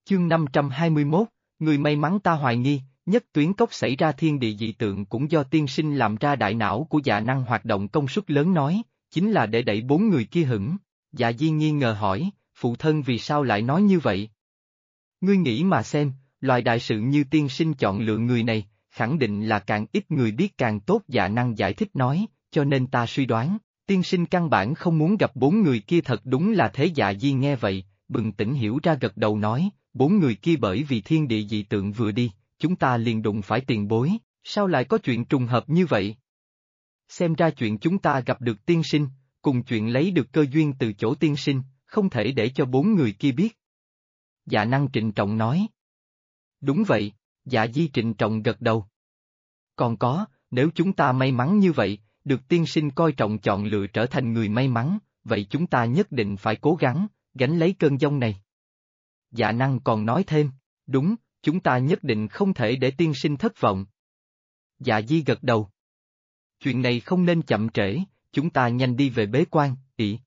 Chương 521, người may mắn ta hoài nghi, nhất tuyến cốc xảy ra thiên địa dị tượng cũng do tiên sinh làm ra. Đại não của Dạ Năng hoạt động công suất lớn nói, chính là để đẩy 4 người kia hững. Dạ Di nghi ngờ hỏi, phụ thân vì sao lại nói như vậy? Ngươi nghĩ mà xem, loài đại sự như tiên sinh chọn lựa người này, khẳng định là càng ít người biết càng tốt. Dạ Năng giải thích nói, cho nên ta suy đoán, tiên sinh căn bản không muốn gặp 4 người kia. Thật đúng là thế. Dạ Di nghe vậy, bừng tỉnh hiểu ra gật đầu nói, 4 người kia bởi vì thiên địa dị tượng vừa đi, chúng ta liền đụng phải tiền bối, sao lại có chuyện trùng hợp như vậy? Xem ra chuyện chúng ta gặp được tiên sinh, cùng chuyện lấy được cơ duyên từ chỗ tiên sinh, không thể để cho 4 người kia biết. Dạ Năng trịnh trọng nói. Đúng vậy, Dạ Di trịnh trọng gật đầu. Còn có, nếu chúng ta may mắn như vậy, được tiên sinh coi trọng chọn lựa trở thành người may mắn, vậy chúng ta nhất định phải cố gắng, gánh lấy cơn giông này. Dạ Năng còn nói thêm, đúng, chúng ta nhất định không thể để tiên sinh thất vọng. Dạ Di gật đầu. Chuyện này không nên chậm trễ, chúng ta nhanh đi về bế quan.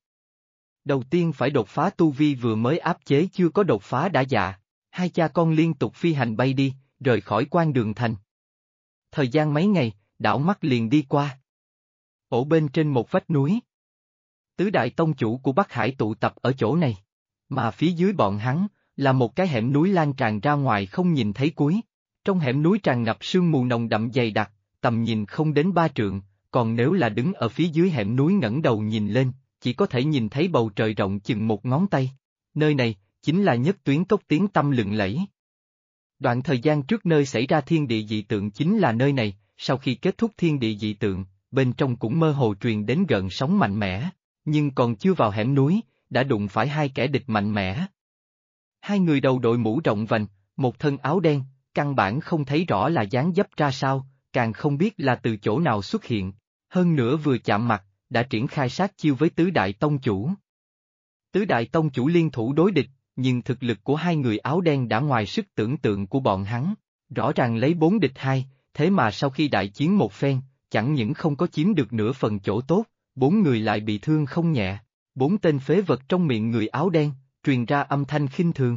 Đầu tiên phải đột phá tu vi vừa mới áp chế chưa có đột phá đã. Dạ. Hai cha con liên tục phi hành bay đi, rời khỏi quan đường thành. Thời gian mấy ngày, đảo mắt liền đi qua. Ở bên trên một vách núi, tứ đại tông chủ của Bắc Hải tụ tập ở chỗ này, mà phía dưới bọn hắn là một cái hẻm núi lan tràn ra ngoài không nhìn thấy cuối. Trong hẻm núi tràn ngập sương mù nồng đậm dày đặc, tầm nhìn không đến 3 trượng, còn nếu là đứng ở phía dưới hẻm núi ngẩng đầu nhìn lên, chỉ có thể nhìn thấy bầu trời rộng chừng một ngón tay. Nơi này chính là nhất tuyến cốc tiếng tăm lừng lẫy. Đoạn thời gian trước nơi xảy ra thiên địa dị tượng chính là nơi này. Sau khi kết thúc thiên địa dị tượng, bên trong cũng mơ hồ truyền đến gợn sóng mạnh mẽ, nhưng còn chưa vào hẻm núi, đã đụng phải hai kẻ địch mạnh mẽ. Hai người đầu đội mũ rộng vành, một thân áo đen, căn bản không thấy rõ là dáng dấp ra sao, càng không biết là từ chỗ nào xuất hiện, hơn nữa vừa chạm mặt, đã triển khai sát chiêu với tứ đại tông chủ. Tứ đại tông chủ liên thủ đối địch, nhưng thực lực của hai người áo đen đã ngoài sức tưởng tượng của bọn hắn, rõ ràng lấy 4 địch 2, thế mà sau khi đại chiến một phen, chẳng những không có chiếm được nửa phần chỗ tốt, 4 người lại bị thương không nhẹ. 4 tên phế vật trong miệng người áo đen, truyền ra âm thanh khinh thường.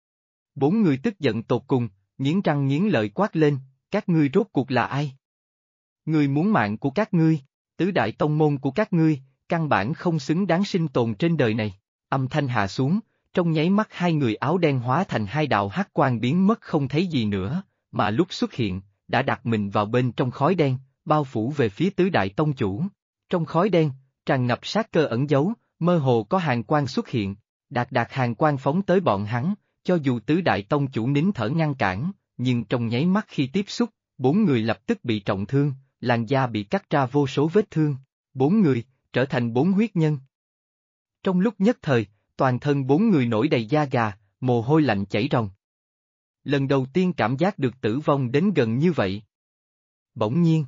4 người tức giận tột cùng, nghiến răng nghiến lợi quát lên, các ngươi rốt cuộc là ai? Người muốn mạng của các ngươi, tứ đại tông môn của các ngươi, căn bản không xứng đáng sinh tồn trên đời này. Âm thanh hạ xuống, trong nháy mắt hai người áo đen hóa thành hai đạo hắc quang biến mất không thấy gì nữa, mà lúc xuất hiện, đã đặt mình vào bên trong khói đen, bao phủ về phía tứ đại tông chủ. Trong khói đen, tràn ngập sát cơ ẩn giấu, mơ hồ có hàn quang xuất hiện, đạt hàn quang phóng tới bọn hắn, cho dù tứ đại tông chủ nín thở ngăn cản, nhưng trong nháy mắt khi tiếp xúc, 4 người lập tức bị trọng thương, làn da bị cắt ra vô số vết thương, 4 người, trở thành 4 huyết nhân. Trong lúc nhất thời, toàn thân 4 người nổi đầy da gà, mồ hôi lạnh chảy ròng. Lần đầu tiên cảm giác được tử vong đến gần như vậy. Bỗng nhiên,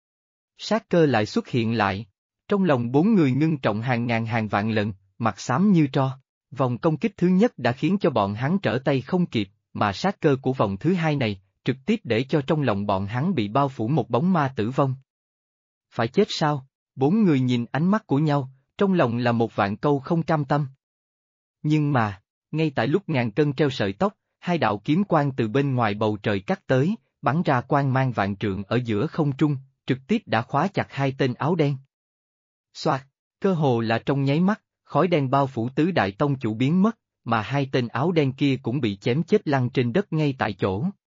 sát cơ lại xuất hiện lại. Trong lòng 4 người ngưng trọng hàng ngàn hàng vạn lần, mặt xám như tro. Vòng công kích thứ nhất đã khiến cho bọn hắn trở tay không kịp, mà sát cơ của vòng thứ hai này, trực tiếp để cho trong lòng bọn hắn bị bao phủ một bóng ma tử vong. Phải chết sao? 4 người nhìn ánh mắt của nhau, trong lòng là một vạn câu không cam tâm. Nhưng mà, ngay tại lúc ngàn cân treo sợi tóc, hai đạo kiếm quang từ bên ngoài bầu trời cắt tới, bắn ra quang mang vạn trượng ở giữa không trung, trực tiếp đã khóa chặt hai tên áo đen. Xoạt, cơ hồ là trong nháy mắt, khói đen bao phủ tứ đại tông chủ biến mất, mà hai tên áo đen kia cũng bị chém chết lăn trên đất ngay tại chỗ.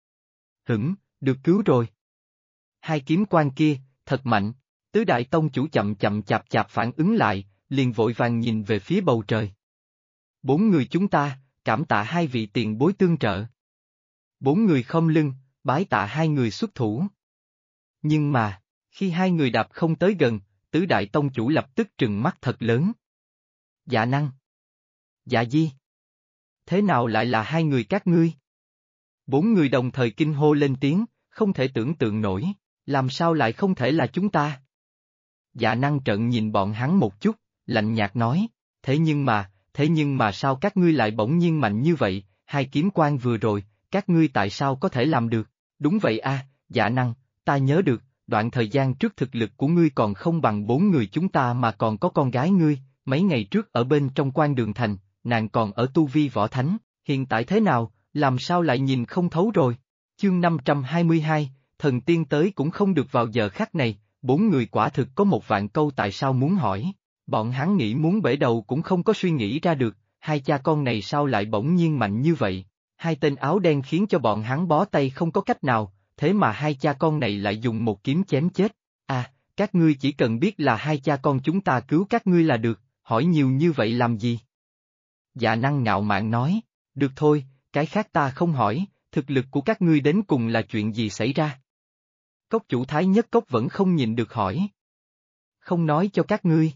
Được cứu rồi. Hai kiếm quang kia, thật mạnh, tứ đại tông chủ chậm chậm chạp chạp phản ứng lại, liền vội vàng nhìn về phía bầu trời. 4 người chúng ta, cảm tạ hai vị tiền bối tương trợ. 4 người khom lưng, bái tạ hai người xuất thủ. Nhưng mà, khi hai người đạp không tới gần, tứ đại tông chủ lập tức trừng mắt thật lớn. Dạ Năng. Dạ Di. Thế nào lại là hai người các ngươi? 4 người đồng thời kinh hô lên tiếng, không thể tưởng tượng nổi, làm sao lại không thể là chúng ta? Dạ Năng trợn nhìn bọn hắn một chút, lạnh nhạt nói, thế nhưng mà sao các ngươi lại bỗng nhiên mạnh như vậy, hai kiếm quang vừa rồi, các ngươi tại sao có thể làm được? Đúng vậy a, Dạ Năng, ta nhớ được, đoạn thời gian trước thực lực của ngươi còn không bằng 4 người chúng ta mà còn có con gái ngươi, mấy ngày trước ở bên trong quan đường thành, nàng còn ở tu vi võ thánh, hiện tại thế nào, làm sao lại nhìn không thấu rồi? Chương 522, thần tiên tới cũng không được vào giờ khắc này, bốn người quả thực có một vạn câu tại sao muốn hỏi. Bọn hắn nghĩ muốn bể đầu cũng không có suy nghĩ ra được, hai cha con này sao lại bỗng nhiên mạnh như vậy? Hai tên áo đen khiến cho bọn hắn bó tay không có cách nào, thế mà hai cha con này lại dùng một kiếm chém chết. À, các ngươi chỉ cần biết là hai cha con chúng ta cứu các ngươi là được, hỏi nhiều như vậy làm gì? Dạ Năng ngạo mạn nói, được thôi, cái khác ta không hỏi, thực lực của các ngươi đến cùng là chuyện gì xảy ra? Cốc chủ Thái Nhất Cốc vẫn không nhịn được hỏi. Không nói cho các ngươi.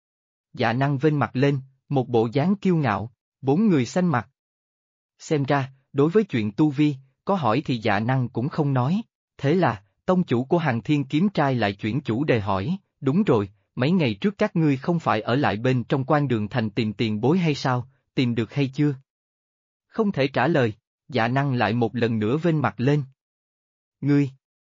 Dạ Năng vênh mặt lên, một bộ dáng kiêu ngạo, bốn người xanh mặt. Xem ra, đối với chuyện tu vi, có hỏi thì Dạ Năng cũng không nói, thế là, tông chủ của Hàn Thiên Kiếm Trai lại chuyển chủ đề hỏi, đúng rồi, mấy ngày trước các ngươi không phải ở lại bên trong quan đường thành tìm tiền bối hay sao, tìm được hay chưa? Không thể trả lời, Dạ Năng lại một lần nữa vênh mặt lên. Ngươi!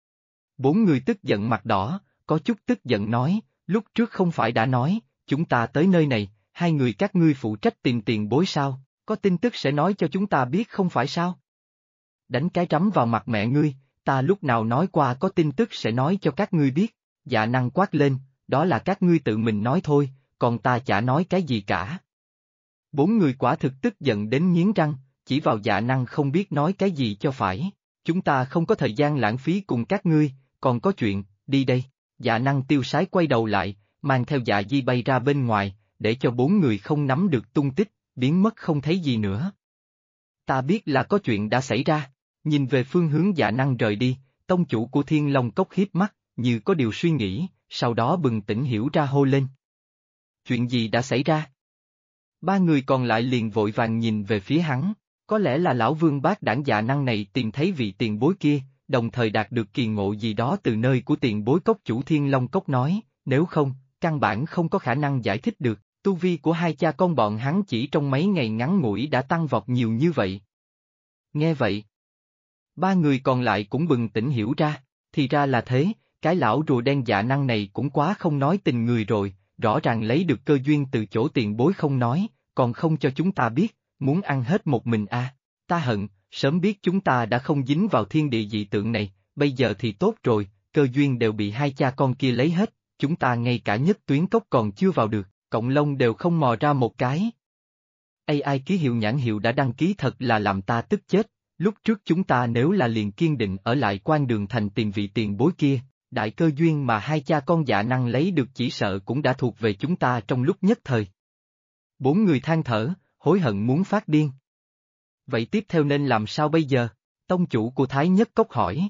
Bốn người tức giận mặt đỏ, có chút tức giận nói, lúc trước không phải đã nói, chúng ta tới nơi này, hai người các ngươi phụ trách tìm tiền bối sao, có tin tức sẽ nói cho chúng ta biết không phải sao? Đánh cái trắm vào mặt mẹ ngươi, ta lúc nào nói qua có tin tức sẽ nói cho các ngươi biết, Dạ Năng quát lên, đó là các ngươi tự mình nói thôi, còn ta chả nói cái gì cả. Bốn người quả thực tức giận đến nghiến răng, chỉ vào Dạ Năng không biết nói cái gì cho phải, chúng ta không có thời gian lãng phí cùng các ngươi, còn có chuyện, đi đây. Dạ Năng tiêu sái quay đầu lại, mang theo Dạ Di bay ra bên ngoài, để cho bốn người không nắm được tung tích, biến mất không thấy gì nữa. Ta biết là có chuyện đã xảy ra, nhìn về phương hướng Dạ Năng rời đi, tông chủ của Thiên Long Cốc hiếp mắt, như có điều suy nghĩ, sau đó bừng tỉnh hiểu ra hô lên. Chuyện gì đã xảy ra? Ba người còn lại liền vội vàng nhìn về phía hắn, có lẽ là lão vương bác đảng Dạ Năng này tìm thấy vị tiền bối kia, đồng thời đạt được kỳ ngộ gì đó từ nơi của tiền bối cốc chủ Thiên Long Cốc nói, nếu không, căn bản không có khả năng giải thích được, tu vi của hai cha con bọn hắn chỉ trong mấy ngày ngắn ngủi đã tăng vọt nhiều như vậy. Nghe vậy, ba người còn lại cũng bừng tỉnh hiểu ra, thì ra là thế, cái lão rùa đen Dạ Năng này cũng quá không nói tình người rồi, rõ ràng lấy được cơ duyên từ chỗ tiền bối không nói, còn không cho chúng ta biết, muốn ăn hết một mình à, ta hận, sớm biết chúng ta đã không dính vào thiên địa dị tượng này, bây giờ thì tốt rồi, cơ duyên đều bị hai cha con kia lấy hết, chúng ta ngay cả nhất tuyến cốc còn chưa vào được, cộng lông đều không mò ra một cái. AI ký hiệu nhãn hiệu đã đăng ký thật là làm ta tức chết, lúc trước chúng ta nếu là liền kiên định ở lại quan đường thành tìm vị tiền bối kia, đại cơ duyên mà hai cha con Dạ Năng lấy được chỉ sợ cũng đã thuộc về chúng ta trong lúc nhất thời. Bốn người than thở, hối hận muốn phát điên. Vậy tiếp theo nên làm sao bây giờ? Tông chủ của Thái Nhất Cốc hỏi.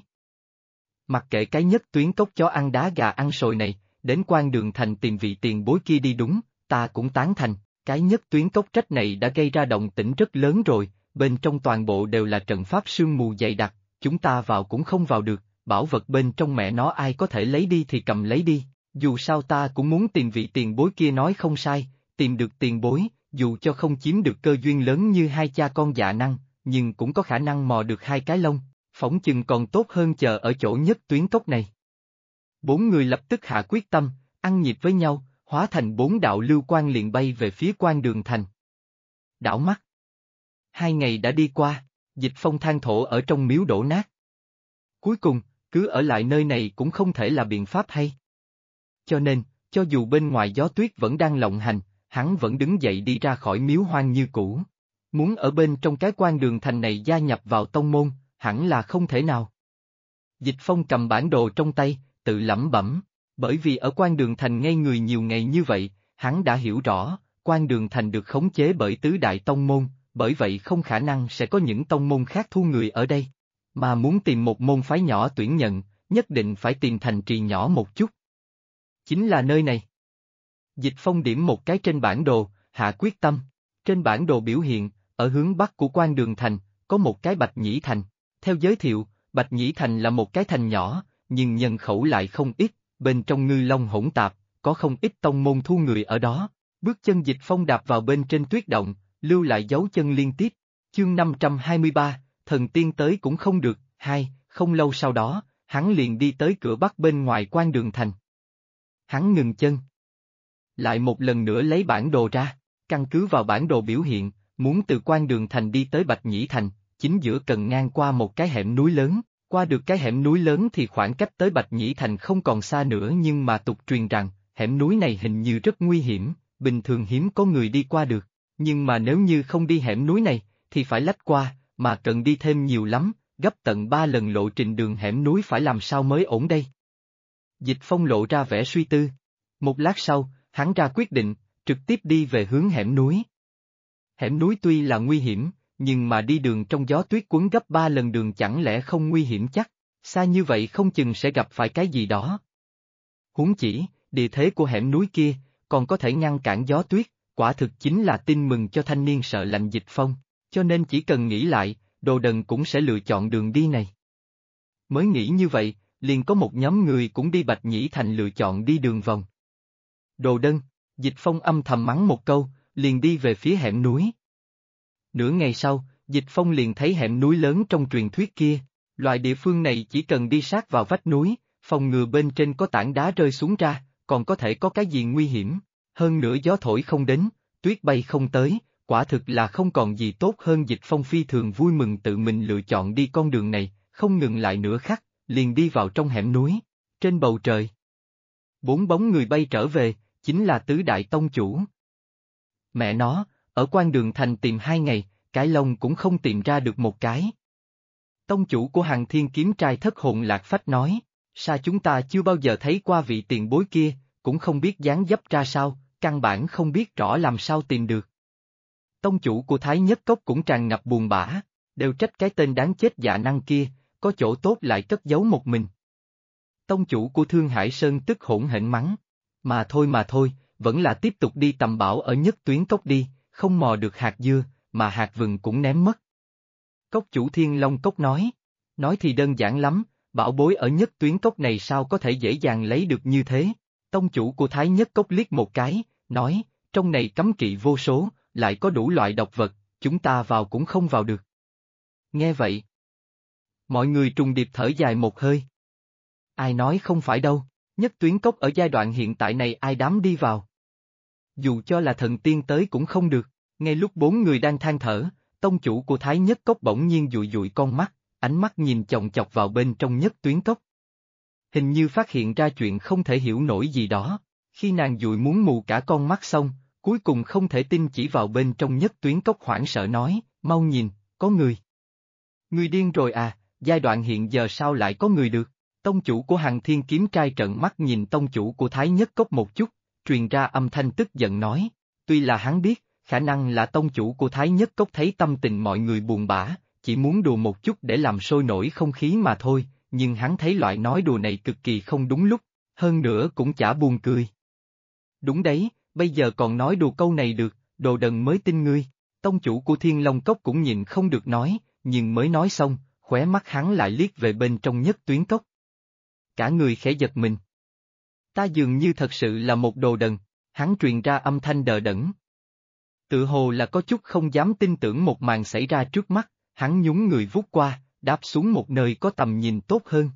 Mặc kệ cái nhất tuyến cốc chó ăn đá gà ăn sồi này, đến quan đường thành tìm vị tiền bối kia đi đúng, ta cũng tán thành, cái nhất tuyến cốc trách này đã gây ra động tĩnh rất lớn rồi, bên trong toàn bộ đều là trận pháp sương mù dày đặc, chúng ta vào cũng không vào được, bảo vật bên trong mẹ nó ai có thể lấy đi thì cầm lấy đi, dù sao ta cũng muốn tìm vị tiền bối kia nói không sai, tìm được tiền bối, dù cho không chiếm được cơ duyên lớn như hai cha con Dạ Năng, nhưng cũng có khả năng mò được hai cái lông, phỏng chừng còn tốt hơn chờ ở chỗ nhất tuyến cốc này. Bốn người lập tức hạ quyết tâm, ăn nhịp với nhau, hóa thành bốn đạo lưu quang liền bay về phía quan đường thành. Đảo mắt. 2 ngày đã đi qua, Dịch Phong than thổ ở trong miếu đổ nát. Cuối cùng, cứ ở lại nơi này cũng không thể là biện pháp hay. Cho nên, cho dù bên ngoài gió tuyết vẫn đang lộng hành, hắn vẫn đứng dậy đi ra khỏi miếu hoang như cũ. Muốn ở bên trong cái quan đường thành này gia nhập vào tông môn, hẳn là không thể nào. Dịch Phong cầm bản đồ trong tay, tự lẩm bẩm, bởi vì ở quan đường thành ngây người nhiều ngày như vậy, hắn đã hiểu rõ, quan đường thành được khống chế bởi tứ đại tông môn, bởi vậy không khả năng sẽ có những tông môn khác thu người ở đây. Mà muốn tìm một môn phái nhỏ tuyển nhận, nhất định phải tìm thành trì nhỏ một chút. Chính là nơi này. Dịch Phong điểm một cái trên bản đồ, hạ quyết tâm. Trên bản đồ biểu hiện, ở hướng bắc của quan đường thành, có một cái Bạch Nhĩ Thành. Theo giới thiệu, Bạch Nhĩ Thành là một cái thành nhỏ, nhưng nhân khẩu lại không ít, bên trong ngư long hỗn tạp, có không ít tông môn thu người ở đó. Bước chân Dịch Phong đạp vào bên trên tuyết động, lưu lại dấu chân liên tiếp. Chương 523, thần tiên tới cũng không được, không lâu sau đó, hắn liền đi tới cửa bắc bên ngoài quan đường thành. Hắn ngừng chân. Lại một lần nữa lấy bản đồ ra, căn cứ vào bản đồ biểu hiện, muốn từ quan đường thành đi tới Bạch Nhĩ Thành, chính giữa cần ngang qua một cái hẻm núi lớn. Qua được cái hẻm núi lớn thì khoảng cách tới Bạch Nhĩ Thành không còn xa nữa, nhưng mà tục truyền rằng, hẻm núi này hình như rất nguy hiểm, bình thường hiếm có người đi qua được. Nhưng mà nếu như không đi hẻm núi này, thì phải lách qua, mà cần đi thêm nhiều lắm, gấp tận 3 lần lộ trình đường hẻm núi, phải làm sao mới ổn đây? Dịch Phong lộ ra vẻ suy tư. Một lát sau, hắn ra quyết định, trực tiếp đi về hướng hẻm núi. Hẻm núi tuy là nguy hiểm, nhưng mà đi đường trong gió tuyết cuốn gấp 3 lần đường chẳng lẽ không nguy hiểm chắc, xa như vậy không chừng sẽ gặp phải cái gì đó. Huống chỉ, địa thế của hẻm núi kia, còn có thể ngăn cản gió tuyết, quả thực chính là tin mừng cho thanh niên sợ lạnh Dịch Phong, cho nên chỉ cần nghĩ lại, Đồ Đần cũng sẽ lựa chọn đường đi này. Mới nghĩ như vậy, liền có một nhóm người cũng đi Bạch Nhĩ Thành lựa chọn đi đường vòng. Đồ Đần, Dịch Phong âm thầm mắng một câu, liền đi về phía hẻm núi. Nửa ngày sau, Dịch Phong liền thấy hẻm núi lớn trong truyền thuyết kia, loại địa phương này chỉ cần đi sát vào vách núi, phòng ngừa bên trên có tảng đá rơi xuống ra, còn có thể có cái gì nguy hiểm, hơn nữa gió thổi không đến, tuyết bay không tới, quả thực là không còn gì tốt hơn. Dịch Phong phi thường vui mừng tự mình lựa chọn đi con đường này, không ngừng lại nửa khắc, liền đi vào trong hẻm núi. Trên bầu trời, 4 bóng người bay trở về, chính là tứ đại tông chủ. Mẹ nó, ở quan đường thành tìm 2 ngày, cái lông cũng không tìm ra được một cái. Tông chủ của Hằng Thiên Kiếm Trai thất hồn lạc phách nói, sao chúng ta chưa bao giờ thấy qua vị tiền bối kia, cũng không biết dáng dấp ra sao, căn bản không biết rõ làm sao tìm được. Tông chủ của Thái Nhất Cốc cũng tràn ngập buồn bã, đều trách cái tên đáng chết Dạ Năng kia, có chỗ tốt lại cất giấu một mình. Tông chủ của Thương Hải Sơn tức hỗn hển mắng, mà thôi, vẫn là tiếp tục đi tầm bảo ở Nhất Tuyến Cốc đi, không mò được hạt dưa, mà hạt vừng cũng ném mất. Cốc chủ Thiên Long Cốc nói thì đơn giản lắm, bảo bối ở Nhất Tuyến Cốc này sao có thể dễ dàng lấy được như thế. Tông chủ của Thái Nhất Cốc liếc một cái, nói, trong này cấm kỵ vô số, lại có đủ loại độc vật, chúng ta vào cũng không vào được. Nghe vậy, mọi người trùng điệp thở dài một hơi. Ai nói không phải đâu, Nhất Tuyến Cốc ở giai đoạn hiện tại này ai dám đi vào. Dù cho là thần tiên tới cũng không được. Ngay lúc 4 người đang than thở, tông chủ của Thái Nhất Cốc bỗng nhiên dụi dụi con mắt, ánh mắt nhìn chòng chọc vào bên trong Nhất Tuyến Cốc. Hình như phát hiện ra chuyện không thể hiểu nổi gì đó, khi nàng dụi muốn mù cả con mắt xong, cuối cùng không thể tin chỉ vào bên trong Nhất Tuyến Cốc hoảng sợ nói, mau nhìn, có người. Người điên rồi à, giai đoạn hiện giờ sao lại có người được? Tông chủ của Hằng Thiên Kiếm Trai trợn mắt nhìn tông chủ của Thái Nhất Cốc một chút, truyền ra âm thanh tức giận nói, tuy là hắn biết, khả năng là tông chủ của Thái Nhất Cốc thấy tâm tình mọi người buồn bã, chỉ muốn đùa một chút để làm sôi nổi không khí mà thôi, nhưng hắn thấy loại nói đùa này cực kỳ không đúng lúc, hơn nữa cũng chả buồn cười. Đúng đấy, bây giờ còn nói đùa câu này được, Đồ Đần mới tin ngươi. Tông chủ của Thiên Long Cốc cũng nhịn không được nói, nhưng mới nói xong, khóe mắt hắn lại liếc về bên trong Nhất Tuyến Cốc. Cả người khẽ giật mình. Ta dường như thật sự là một Đồ Đần, hắn truyền ra âm thanh đờ đẫn. Tự hồ là có chút không dám tin tưởng một màn xảy ra trước mắt, hắn nhún người vút qua, đáp xuống một nơi có tầm nhìn tốt hơn.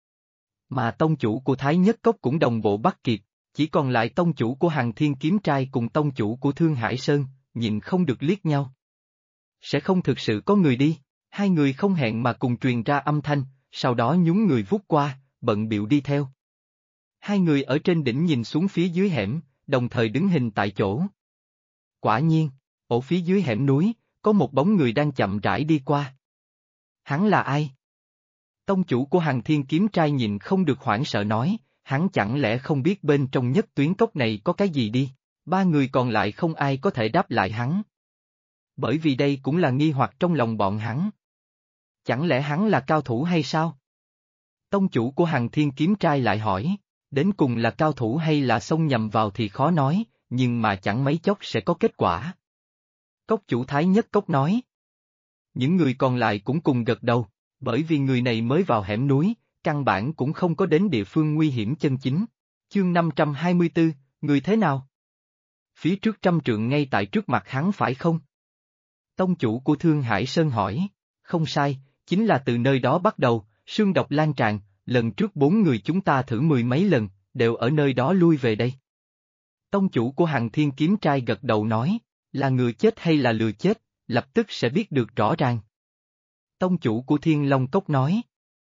Mà tông chủ của Thái Nhất Cốc cũng đồng bộ bắt kịp, chỉ còn lại tông chủ của Hằng Thiên Kiếm Trai cùng tông chủ của Thương Hải Sơn, nhìn không được liếc nhau. Sẽ không thực sự có người đi, hai người không hẹn mà cùng truyền ra âm thanh, sau đó nhún người vút qua, bận bịu đi theo. Hai người ở trên đỉnh nhìn xuống phía dưới hẻm, đồng thời đứng hình tại chỗ. Quả nhiên, ở phía dưới hẻm núi, có một bóng người đang chậm rãi đi qua. Hắn là ai? Tông chủ của Hằng Thiên Kiếm Trai nhìn không được hoảng sợ nói, hắn chẳng lẽ không biết bên trong Nhất Tuyến Cốc này có cái gì đi? 3 người còn lại không ai có thể đáp lại hắn. Bởi vì đây cũng là nghi hoặc trong lòng bọn hắn. Chẳng lẽ hắn là cao thủ hay sao? Tông chủ của Hằng Thiên Kiếm Trai lại hỏi, đến cùng là cao thủ hay là xông nhầm vào thì khó nói, nhưng mà chẳng mấy chốc sẽ có kết quả. Cốc chủ Thái Nhất Cốc nói. Những người còn lại cũng cùng gật đầu, bởi vì người này mới vào hẻm núi, căn bản cũng không có đến địa phương nguy hiểm chân chính. Chương 524, người thế nào? Phía trước 100 trượng ngay tại trước mặt hắn phải không? Tông chủ của Thương Hải Sơn hỏi, không sai, chính là từ nơi đó bắt đầu, sương độc lan tràn, lần trước 4 người chúng ta thử 10 mấy lần, đều ở nơi đó lui về đây. Tông chủ của Hằng Thiên Kiếm Trai gật đầu nói, là người chết hay là lừa chết, lập tức sẽ biết được rõ ràng. Tông chủ của Thiên Long Cốc nói.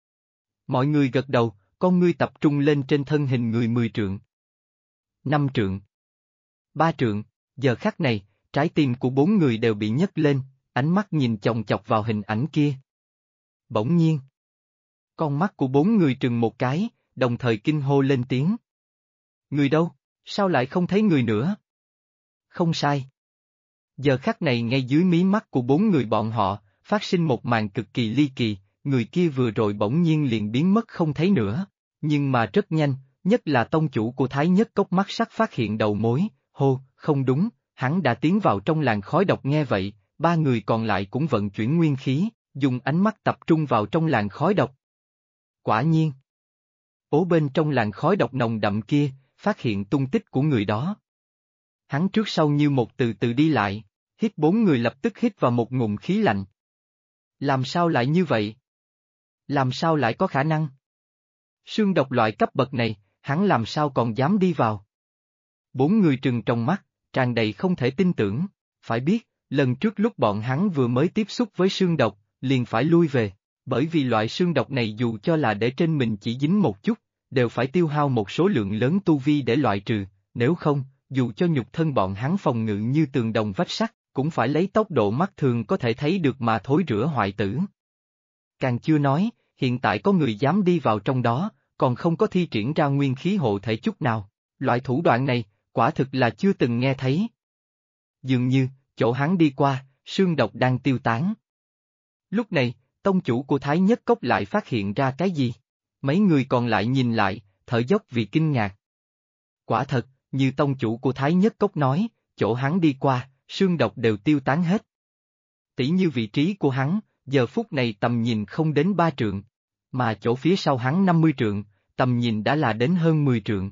Mọi người gật đầu, con ngươi tập trung lên trên thân hình người 10 trượng. 5 trượng. 3 trượng, giờ khắc này, trái tim của 4 người đều bị nhấc lên, ánh mắt nhìn chòng chọc vào hình ảnh kia. Bỗng nhiên, con mắt của 4 người trừng một cái, đồng thời kinh hô lên tiếng. Người đâu, sao lại không thấy người nữa? Không sai. Giờ khắc này ngay dưới mí mắt của 4 người bọn họ, phát sinh một màn cực kỳ ly kỳ, người kia vừa rồi bỗng nhiên liền biến mất không thấy nữa. Nhưng mà rất nhanh, nhất là tông chủ của Thái Nhất Cốc mắt sắc phát hiện đầu mối, hô, không đúng, hắn đã tiến vào trong làn khói độc. Nghe vậy, 3 người còn lại cũng vận chuyển nguyên khí, dùng ánh mắt tập trung vào trong làn khói độc. Quả nhiên, ố bên trong làn khói độc nồng đậm kia, phát hiện tung tích của người đó. Hắn trước sau như một từ từ đi lại, hít 4 người lập tức hít vào một ngụm khí lạnh. Làm sao lại như vậy? Làm sao lại có khả năng? Sương độc loại cấp bậc này, hắn làm sao còn dám đi vào? 4 người trừng trong mắt, tràn đầy không thể tin tưởng, phải biết, lần trước lúc bọn hắn vừa mới tiếp xúc với sương độc, liền phải lui về, bởi vì loại sương độc này dù cho là để trên mình chỉ dính một chút, đều phải tiêu hao một số lượng lớn tu vi để loại trừ, nếu không, dù cho nhục thân bọn hắn phòng ngự như tường đồng vách sắt, cũng phải lấy tốc độ mắt thường có thể thấy được mà thối rữa hoại tử. Càng chưa nói, hiện tại có người dám đi vào trong đó, còn không có thi triển ra nguyên khí hộ thể chút nào, loại thủ đoạn này, quả thực là chưa từng nghe thấy. Dường như, chỗ hắn đi qua, sương độc đang tiêu tán. Lúc này, tông chủ của Thái Nhất Cốc lại phát hiện ra cái gì? Mấy người còn lại nhìn lại, thở dốc vì kinh ngạc. Quả thật, như tông chủ của Thái Nhất Cốc nói, chỗ hắn đi qua, sương độc đều tiêu tán hết. Tỷ như vị trí của hắn, giờ phút này tầm nhìn không đến 3 trượng, mà chỗ phía sau hắn 50 trượng, tầm nhìn đã là đến hơn 10 trượng.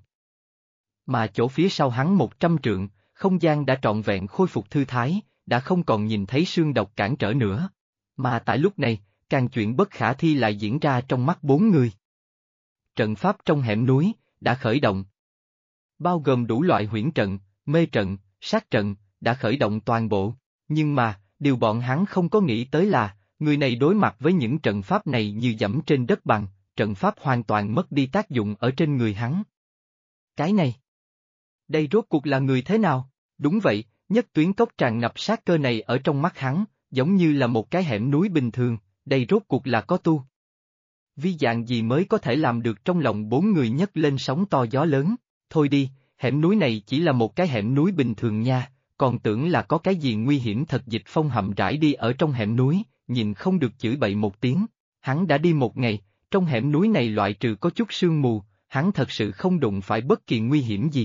Mà chỗ phía sau hắn 100 trượng, không gian đã trọn vẹn khôi phục thư thái, đã không còn nhìn thấy sương độc cản trở nữa. Mà tại lúc này, càng chuyện bất khả thi lại diễn ra trong mắt 4 người. Trận pháp trong hẻm núi, đã khởi động. Bao gồm đủ loại huyễn trận, mê trận, sát trận, đã khởi động toàn bộ, nhưng mà, điều bọn hắn không có nghĩ tới là, người này đối mặt với những trận pháp này như dẫm trên đất bằng, trận pháp hoàn toàn mất đi tác dụng ở trên người hắn. Cái này, đây rốt cuộc là người thế nào? Đúng vậy, nhất tuyến cốc tràn ngập sát cơ này ở trong mắt hắn, giống như là một cái hẻm núi bình thường, đây rốt cuộc là có tu vi dạng gì mới có thể làm được. Trong lòng 4 người nhấc lên sóng to gió lớn, thôi đi, hẻm núi này chỉ là một cái hẻm núi bình thường nha, còn tưởng là có cái gì nguy hiểm thật. Dịch Phong chậm rãi đi ở trong hẻm núi, nhìn không được chửi bậy một tiếng, hắn đã đi một ngày, trong hẻm núi này loại trừ có chút sương mù, hắn thật sự không đụng phải bất kỳ nguy hiểm gì.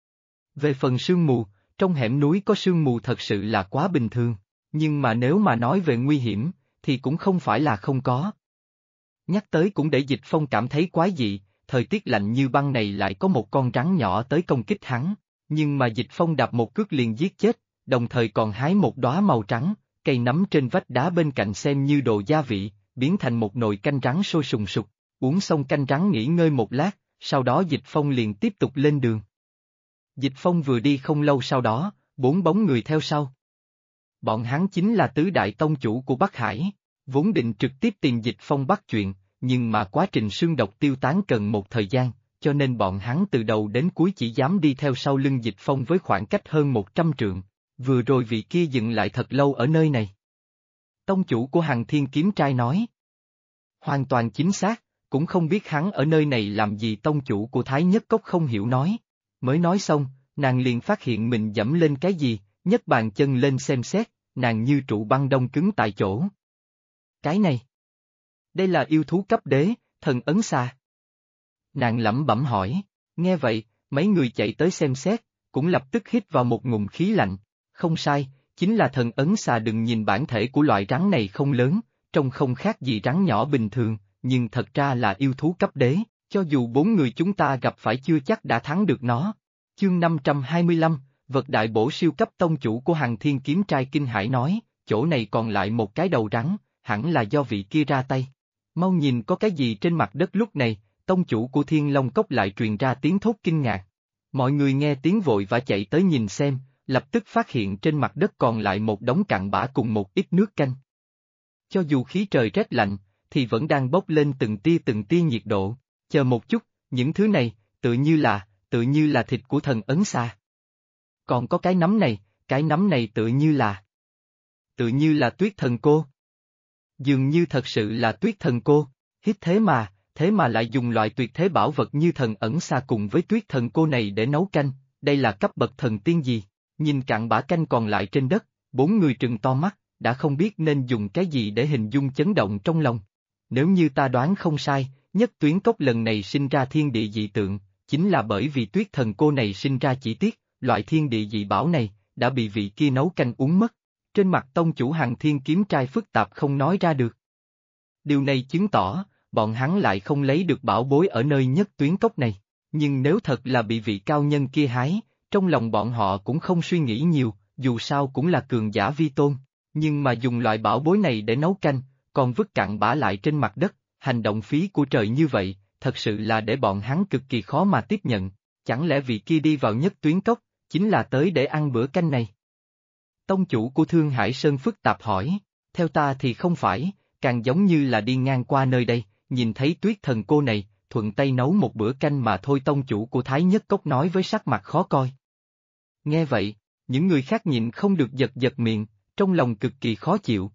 Về phần sương mù, trong hẻm núi có sương mù thật sự là quá bình thường, nhưng mà nếu mà nói về nguy hiểm, thì cũng không phải là không có. Nhắc tới cũng để Dịch Phong cảm thấy quái dị, thời tiết lạnh như băng này lại có một con rắn nhỏ tới công kích hắn, nhưng mà Dịch Phong đạp một cước liền giết chết, đồng thời còn hái một đóa màu trắng, cây nấm trên vách đá bên cạnh xem như đồ gia vị, biến thành một nồi canh rắn sôi sùng sục, uống xong canh rắn nghỉ ngơi một lát, sau đó Dịch Phong liền tiếp tục lên đường. Dịch Phong vừa đi không lâu sau đó, 4 bóng người theo sau. Bọn hắn chính là tứ đại tông chủ của Bắc Hải, vốn định trực tiếp tìm Dịch Phong bắt chuyện, nhưng mà quá trình sương độc tiêu tán cần một thời gian, cho nên bọn hắn từ đầu đến cuối chỉ dám đi theo sau lưng Dịch Phong với khoảng cách hơn 100 trượng, vừa rồi vị kia dừng lại thật lâu ở nơi này. Tông chủ của Hằng Thiên Kiếm Trai nói. Hoàn toàn chính xác, cũng không biết hắn ở nơi này làm gì. Tông chủ của Thái Nhất Cốc không hiểu nói. Mới nói xong, nàng liền phát hiện mình dẫm lên cái gì, nhấc bàn chân lên xem xét, nàng như trụ băng đông cứng tại chỗ. Cái này, đây là yêu thú cấp đế, thần ấn xà. Nàng lẩm bẩm hỏi, nghe vậy, mấy người chạy tới xem xét, cũng lập tức hít vào một ngụm khí lạnh, không sai, chính là thần ấn xà. Đừng nhìn bản thể của loại rắn này không lớn, trông không khác gì rắn nhỏ bình thường, nhưng thật ra là yêu thú cấp đế, cho dù 4 người chúng ta gặp phải chưa chắc đã thắng được nó. Chương 525, vật đại bổ siêu cấp. Tông chủ của Hằng Thiên Kiếm Trai kinh hãi nói, chỗ này còn lại một cái đầu rắn, hẳn là do vị kia ra tay. Mau nhìn có cái gì trên mặt đất. Lúc này, tông chủ của Thiên Long Cốc lại truyền ra tiếng thốt kinh ngạc. Mọi người nghe tiếng vội vã chạy tới nhìn xem, lập tức phát hiện trên mặt đất còn lại một đống cặn bã cùng một ít nước canh. cho dù khí trời rét lạnh, thì vẫn đang bốc lên từng tia nhiệt độ. Chờ một chút, những thứ này, tự như là thịt của thần ấn xa. Còn có cái nắm này tự như là tuyết thần cô. Dường như thật sự là tuyết thần cô, hiếp thế mà lại dùng loại tuyệt thế bảo vật như thần ẩn xa cùng với tuyết thần cô này để nấu canh, đây là cấp bậc thần tiên gì? Nhìn cạn bã canh còn lại trên đất, bốn người trừng to mắt, đã không biết nên dùng cái gì để hình dung chấn động trong lòng. Nếu như ta đoán không sai, Nhất Tuyến Cốc lần này sinh ra thiên địa dị tượng, chính là bởi vì tuyết thần cô này sinh ra chỉ tiếc, loại thiên địa dị bảo này, đã bị vị kia nấu canh uống mất. Trên mặt tông chủ Hằng Thiên Kiếm Trai phức tạp không nói ra được. Điều này chứng tỏ, bọn hắn lại không lấy được bảo bối ở nơi Nhất Tuyến Cốc này, nhưng nếu thật là bị vị cao nhân kia hái, trong lòng bọn họ cũng không suy nghĩ nhiều, dù sao cũng là cường giả vi tôn, nhưng mà dùng loại bảo bối này để nấu canh, còn vứt cặn bã lại trên mặt đất, hành động phí của trời như vậy, thật sự là để bọn hắn cực kỳ khó mà tiếp nhận, chẳng lẽ vị kia đi vào Nhất Tuyến Cốc, chính là tới để ăn bữa canh này? Tông chủ của Thương Hải Sơn phức tạp hỏi, theo ta thì không phải, càng giống như là đi ngang qua nơi đây, nhìn thấy tuyết thần cô này, thuận tay nấu một bữa canh mà thôi. Tông chủ của Thái Nhất Cốc nói với sắc mặt khó coi. Nghe vậy, những người khác nhịn không được giật miệng, trong lòng cực kỳ khó chịu.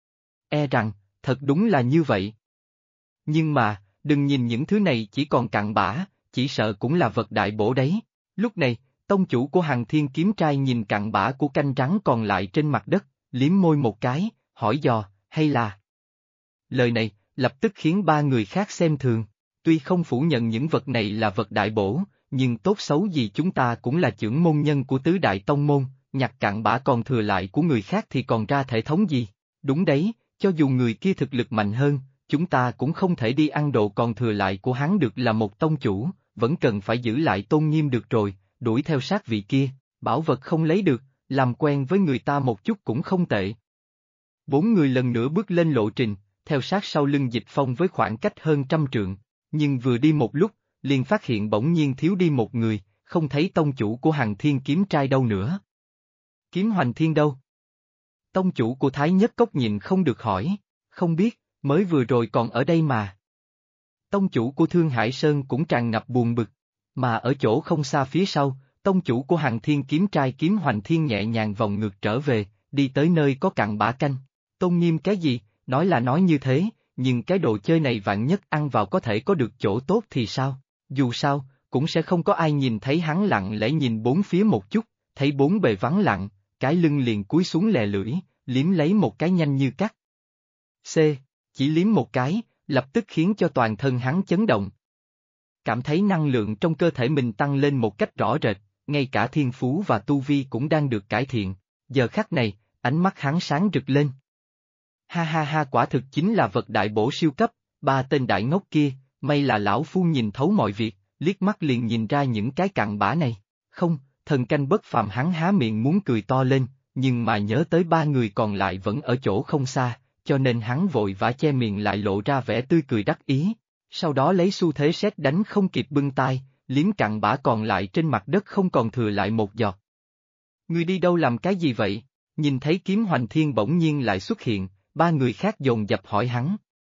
E rằng, thật đúng là như vậy. Nhưng mà, đừng nhìn những thứ này chỉ còn cặn bã, chỉ sợ cũng là vật đại bổ đấy. Lúc này, tông chủ của Hằng Thiên Kiếm Trai nhìn cặn bã của canh trắng còn lại trên mặt đất, liếm môi một cái, hỏi dò, hay là... Lời này, lập tức khiến ba người khác xem thường. Tuy không phủ nhận những vật này là vật đại bổ, nhưng tốt xấu gì chúng ta cũng là chưởng môn nhân của tứ đại tông môn, nhặt cặn bã còn thừa lại của người khác thì còn ra thể thống gì. Đúng đấy, cho dù người kia thực lực mạnh hơn, chúng ta cũng không thể đi ăn đồ còn thừa lại của hắn được. Là một tông chủ, vẫn cần phải giữ lại tôn nghiêm được rồi, đuổi theo sát vị kia, bảo vật không lấy được, làm quen với người ta một chút cũng không tệ. Bốn người lần nữa bước lên lộ trình, theo sát sau lưng Dịch Phong với khoảng cách hơn 100 trượng, nhưng vừa đi một lúc, liền phát hiện bỗng nhiên thiếu đi một người, không thấy tông chủ của Hằng Thiên Kiếm Trai đâu nữa. Kiếm Hoành Thiên đâu? Tông chủ của Thái Nhất Cốc nhìn không được hỏi, không biết, mới vừa rồi còn ở đây mà. Tông chủ của Thương Hải Sơn cũng tràn ngập buồn bực, mà ở chỗ không xa phía sau, tông chủ của Hằng Thiên Kiếm Trai Kiếm Hoành Thiên nhẹ nhàng vòng ngược trở về, đi tới nơi có cặn bã canh. Tôn nghiêm cái gì, nói là nói như thế, nhưng cái đồ chơi này vạn nhất ăn vào có thể có được chỗ tốt thì sao? Dù sao, cũng sẽ không có ai nhìn thấy. Hắn lặng lẽ nhìn bốn phía một chút, thấy bốn bề vắng lặng, cái lưng liền cúi xuống lè lưỡi, liếm lấy một cái nhanh như cắt. Chỉ liếm một cái, lập tức khiến cho toàn thân hắn chấn động. Cảm thấy năng lượng trong cơ thể mình tăng lên một cách rõ rệt, ngay cả thiên phú và tu vi cũng đang được cải thiện. Giờ khắc này, ánh mắt hắn sáng rực lên. Ha ha ha, quả thực chính là vật đại bổ siêu cấp, ba tên đại ngốc kia, may là lão phu nhìn thấu mọi việc, liếc mắt liền nhìn ra những cái cặn bã này. Không, thần canh bất phàm. Hắn há miệng muốn cười to lên, nhưng mà nhớ tới ba người còn lại vẫn ở chỗ không xa, cho nên hắn vội vã che miệng lại lộ ra vẻ tươi cười đắc ý. Sau đó lấy xu thế sét đánh không kịp bưng tay, liếm cặn bã còn lại trên mặt đất không còn thừa lại một giọt. Ngươi đi đâu làm cái gì vậy? Nhìn thấy Kiếm Hoành Thiên bỗng nhiên lại xuất hiện, ba người khác dồn dập hỏi hắn.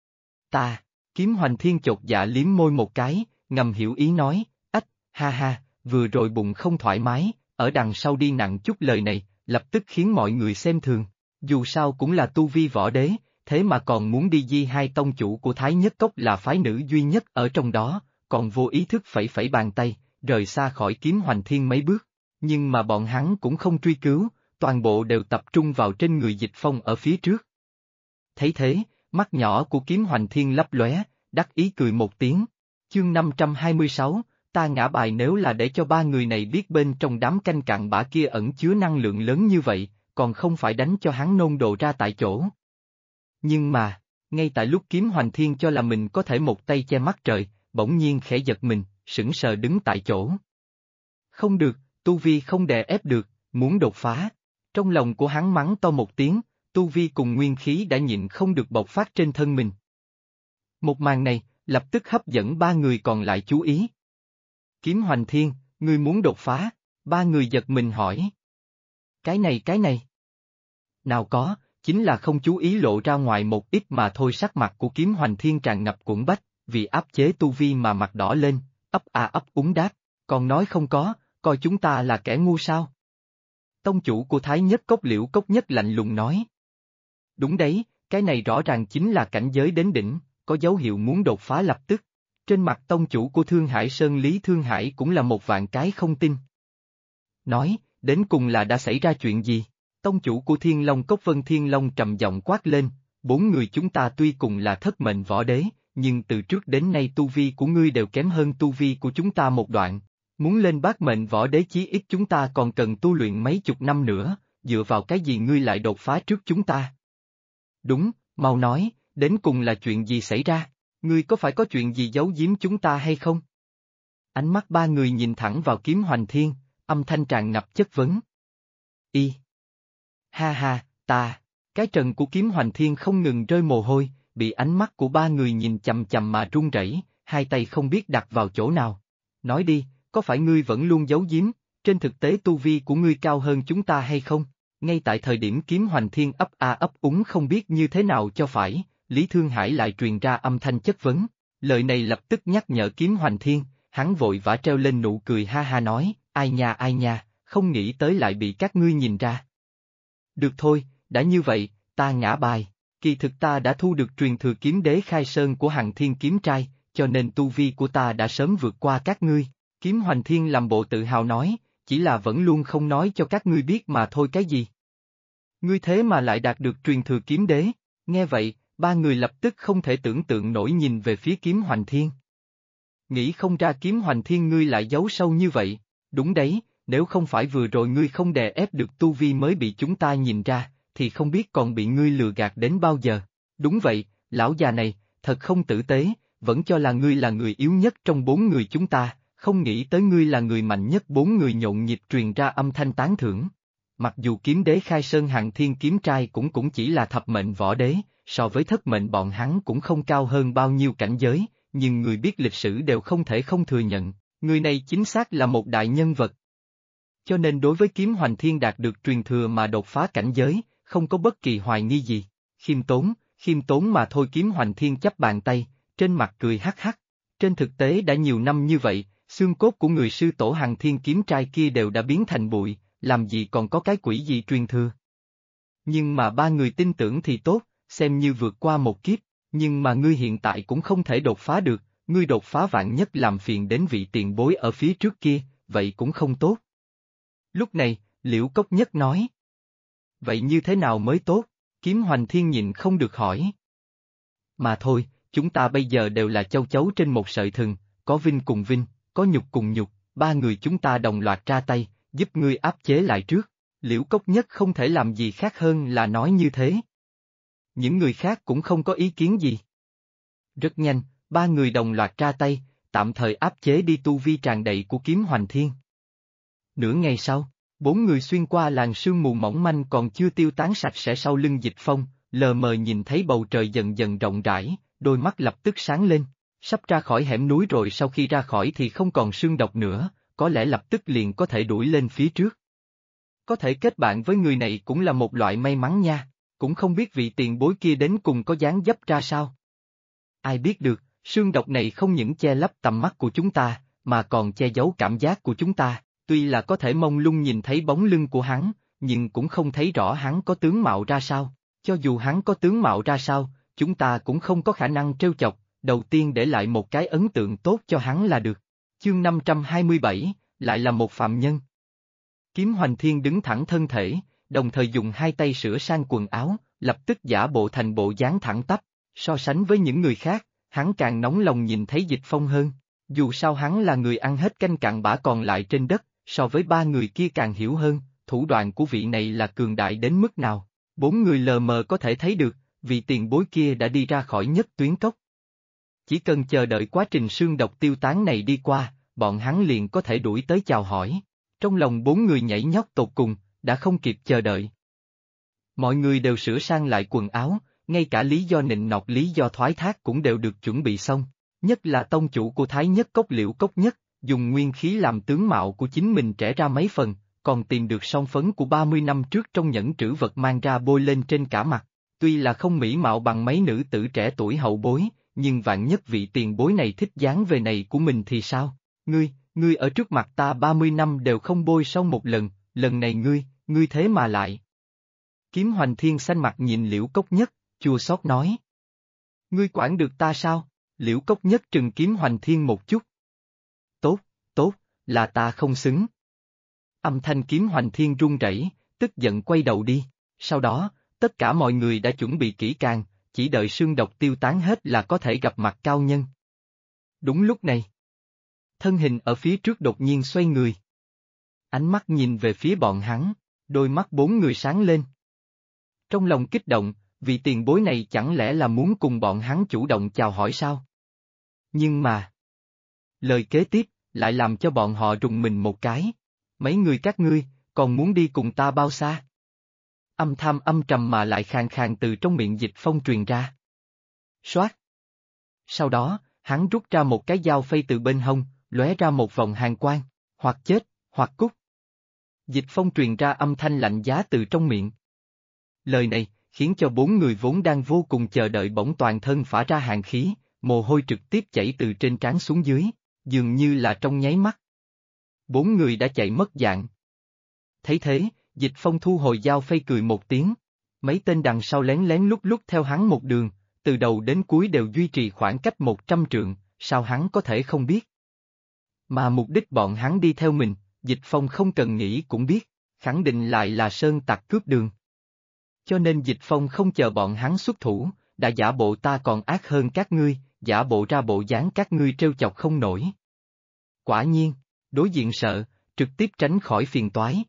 Kiếm Hoành Thiên chột dạ liếm môi một cái, ngầm hiểu ý nói, ách, ha ha, vừa rồi bụng không thoải mái, ở đằng sau đi nặng chút. Lời này, lập tức khiến mọi người xem thường, dù sao cũng là tu vi võ đế, thế mà còn muốn đi di hai tông chủ của Thái Nhất Cốc là phái nữ duy nhất ở trong đó, còn vô ý thức phẩy bàn tay, rời xa khỏi Kiếm Hoành Thiên mấy bước. Nhưng mà bọn hắn cũng không truy cứu, toàn bộ đều tập trung vào trên người Dịch Phong ở phía trước. Thấy thế, mắt nhỏ của Kiếm Hoành Thiên lấp lóe, đắc ý cười một tiếng. Chương 526, ta ngã bài. Nếu là để cho ba người này biết bên trong đám canh cặn bã kia ẩn chứa năng lượng lớn như vậy, còn không phải đánh cho hắn nôn đồ ra tại chỗ. Nhưng mà, ngay tại lúc Kiếm Hoành Thiên cho là mình có thể một tay che mắt trời, bỗng nhiên khẽ giật mình, sững sờ đứng tại chỗ. Không được, tu vi không đè ép được, muốn đột phá. Trong lòng của hắn mắng to một tiếng, tu vi cùng nguyên khí đã nhịn không được bộc phát trên thân mình. Một màn này, lập tức hấp dẫn ba người còn lại chú ý. Kiếm Hoành Thiên, ngươi muốn đột phá? Ba người giật mình hỏi. Cái này. Nào có, chính là không chú ý lộ ra ngoài một ít mà thôi. Sắc mặt của Kiếm Hoành Thiên tràn ngập cuộn bách, vì áp chế tu vi mà mặt đỏ lên, ấp úng đáp, còn nói không có, coi chúng ta là kẻ ngu sao? Tông chủ của Thái Nhất Cốc Liễu Cốc Nhất lạnh lùng nói. Đúng đấy, cái này rõ ràng chính là cảnh giới đến đỉnh, có dấu hiệu muốn đột phá lập tức. Trên mặt tông chủ của Thương Hải Sơn Lý Thương Hải cũng là một vạn cái không tin. Nói, đến cùng là đã xảy ra chuyện gì? Tông chủ của Thiên Long Cốc Vân Thiên Long trầm giọng quát lên, 4 người chúng ta tuy cùng là thất mệnh võ đế, nhưng từ trước đến nay tu vi của ngươi đều kém hơn tu vi của chúng ta một đoạn. Muốn lên bát mệnh võ đế chí ít chúng ta còn cần tu luyện mấy chục năm nữa, dựa vào cái gì ngươi lại đột phá trước chúng ta? Đúng, mau nói, đến cùng là chuyện gì xảy ra? Ngươi có phải có chuyện gì giấu giếm chúng ta hay không? Ánh mắt ba người nhìn thẳng vào Kiếm Hoành Thiên, âm thanh tràn ngập chất vấn. Ha ha, cái trần của Kiếm Hoành Thiên không ngừng rơi mồ hôi, bị ánh mắt của ba người nhìn chằm chằm mà run rẩy, hai tay không biết đặt vào chỗ nào. Nói đi, có phải ngươi vẫn luôn giấu giếm, trên thực tế tu vi của ngươi cao hơn chúng ta hay không? Ngay tại thời điểm Kiếm Hoành Thiên ấp úng không biết như thế nào cho phải, Lý Thương Hải lại truyền ra âm thanh chất vấn. Lời này lập tức nhắc nhở Kiếm Hoành Thiên, hắn vội vã treo lên nụ cười ha ha nói, ai nha, không nghĩ tới lại bị các ngươi nhìn ra. Được thôi, đã như vậy, ta ngã bài, kỳ thực ta đã thu được truyền thừa kiếm đế khai sơn của Hằng Thiên kiếm trai, cho nên tu vi của ta đã sớm vượt qua các ngươi. Kiếm Hoành Thiên làm bộ tự hào nói, chỉ là vẫn luôn không nói cho các ngươi biết mà thôi. Cái gì? Ngươi thế mà lại đạt được truyền thừa kiếm đế, nghe vậy, ba người lập tức không thể tưởng tượng nổi nhìn về phía Kiếm Hoành Thiên. Nghĩ không ra Kiếm Hoành Thiên ngươi lại giấu sâu như vậy, đúng đấy, nếu không phải vừa rồi ngươi không đè ép được tu vi mới bị chúng ta nhìn ra, thì không biết còn bị ngươi lừa gạt đến bao giờ. Đúng vậy, lão già này, thật không tử tế, vẫn cho là ngươi là người yếu nhất trong 4 người chúng ta, không nghĩ tới ngươi là người mạnh nhất. 4 người nhộn nhịp truyền ra âm thanh tán thưởng. Mặc dù kiếm đế khai sơn Hằng Thiên kiếm trai cũng chỉ là thập mệnh võ đế, so với thất mệnh bọn hắn cũng không cao hơn bao nhiêu cảnh giới, nhưng người biết lịch sử đều không thể không thừa nhận, người này chính xác là một đại nhân vật. Cho nên đối với Kiếm Hoành Thiên đạt được truyền thừa mà đột phá cảnh giới, không có bất kỳ hoài nghi gì. Khiêm tốn mà thôi. Kiếm Hoành Thiên chắp bàn tay, trên mặt cười hắc hắc. Trên thực tế đã nhiều năm như vậy, xương cốt của người sư tổ Hằng Thiên kiếm trai kia đều đã biến thành bụi, làm gì còn có cái quỷ gì truyền thừa. Nhưng mà ba người tin tưởng thì tốt, xem như vượt qua một kiếp, nhưng mà ngươi hiện tại cũng không thể đột phá được, ngươi đột phá vạn nhất làm phiền đến vị tiền bối ở phía trước kia, vậy cũng không tốt. Lúc này, Liễu Cốc Nhất nói. Vậy như thế nào mới tốt? Kiếm Hoành Thiên nhịn không được hỏi. Mà thôi, chúng ta bây giờ đều là châu chấu trên một sợi thừng, có vinh cùng vinh, có nhục cùng nhục, ba người chúng ta đồng loạt ra tay, giúp ngươi áp chế lại trước. Liễu Cốc Nhất không thể làm gì khác hơn là nói như thế. Những người khác cũng không có ý kiến gì. Rất nhanh, ba người đồng loạt ra tay, tạm thời áp chế đi tu vi tràn đầy của Kiếm Hoành Thiên. Nửa ngày sau, 4 người xuyên qua làn sương mù mỏng manh còn chưa tiêu tán sạch sẽ sau lưng Dịch Phong, lờ mờ nhìn thấy bầu trời dần dần rộng rãi, đôi mắt lập tức sáng lên, sắp ra khỏi hẻm núi rồi. Sau khi ra khỏi thì không còn sương độc nữa, có lẽ lập tức liền có thể đuổi lên phía trước. Có thể kết bạn với người này cũng là một loại may mắn nha, cũng không biết vị tiền bối kia đến cùng có dáng dấp ra sao. Ai biết được, sương độc này không những che lấp tầm mắt của chúng ta, mà còn che giấu cảm giác của chúng ta. Tuy là có thể mông lung nhìn thấy bóng lưng của hắn, nhưng cũng không thấy rõ hắn có tướng mạo ra sao. Cho dù hắn có tướng mạo ra sao, chúng ta cũng không có khả năng trêu chọc, đầu tiên để lại một cái ấn tượng tốt cho hắn là được. Chương 527, lại là một phạm nhân. Kiếm Hoành Thiên đứng thẳng thân thể, đồng thời dùng hai tay sửa sang quần áo, lập tức giả bộ thành bộ dáng thẳng tắp. So sánh với những người khác, hắn càng nóng lòng nhìn thấy Dịch Phong hơn. Dù sao hắn là người ăn hết canh cặn bã còn lại trên đất, so với ba người kia càng hiểu hơn, thủ đoạn của vị này là cường đại đến mức nào. 4 người lờ mờ có thể thấy được, vị tiền bối kia đã đi ra khỏi Nhất Tuyến Cốc. Chỉ cần chờ đợi quá trình sương độc tiêu tán này đi qua, bọn hắn liền có thể đuổi tới chào hỏi. Trong lòng 4 người nhảy nhót tột cùng, đã không kịp chờ đợi. Mọi người đều sửa sang lại quần áo, ngay cả lý do nịnh nọt lý do thoái thác cũng đều được chuẩn bị xong. Nhất là tông chủ của Thái Nhất Cốc Liễu Cốc Nhất, dùng nguyên khí làm tướng mạo của chính mình trẻ ra mấy phần, còn tìm được son phấn của 30 năm trước trong nhẫn trữ vật mang ra bôi lên trên cả mặt. Tuy là không mỹ mạo bằng mấy nữ tử trẻ tuổi hậu bối, nhưng vạn nhất vị tiền bối này thích dáng về này của mình thì sao? Ngươi ở trước mặt ta 30 năm đều không bôi son một lần, lần này ngươi thế mà lại. Kiếm Hoành Thiên xanh mặt nhìn Liễu Cốc Nhất, chua xót nói. Ngươi quản được ta sao? Liễu Cốc Nhất trừng Kiếm Hoành Thiên một chút. Tốt, là ta không xứng. Âm thanh Kiếm Hoành Thiên run rẩy, tức giận quay đầu đi, sau đó, tất cả mọi người đã chuẩn bị kỹ càng, chỉ đợi sương độc tiêu tán hết là có thể gặp mặt cao nhân. Đúng lúc này, thân hình ở phía trước đột nhiên xoay người. Ánh mắt nhìn về phía bọn hắn, đôi mắt bốn người sáng lên. Trong lòng kích động, vị tiền bối này chẳng lẽ là muốn cùng bọn hắn chủ động chào hỏi sao? Nhưng mà, lời kế tiếp, lại làm cho bọn họ rùng mình một cái. Mấy người các ngươi, còn muốn đi cùng ta bao xa? Âm thanh âm trầm mà lại khàn khàn từ trong miệng Dịch Phong truyền ra. Soát. Sau đó, hắn rút ra một cái dao phay từ bên hông, lóe ra một vòng hàn quang, hoặc chết, hoặc cút. Dịch Phong truyền ra âm thanh lạnh giá từ trong miệng. Lời này, khiến cho bốn người vốn đang vô cùng chờ đợi bỗng toàn thân phả ra hàn khí, mồ hôi trực tiếp chảy từ trên trán xuống dưới, dường như là trong nháy mắt. Bốn người đã chạy mất dạng. Thấy thế, Dịch Phong thu hồi dao phay cười một tiếng. Mấy tên đằng sau lén lén lút lút theo hắn một đường, từ đầu đến cuối đều duy trì khoảng cách 100 trượng, sao hắn có thể không biết? Mà mục đích bọn hắn đi theo mình, Dịch Phong không cần nghĩ cũng biết, khẳng định lại là sơn tặc cướp đường. Cho nên Dịch Phong không chờ bọn hắn xuất thủ, đã giả bộ ta còn ác hơn các ngươi, giả bộ ra bộ dáng các ngươi trêu chọc không nổi. Quả nhiên, đối diện sợ, trực tiếp tránh khỏi phiền toái.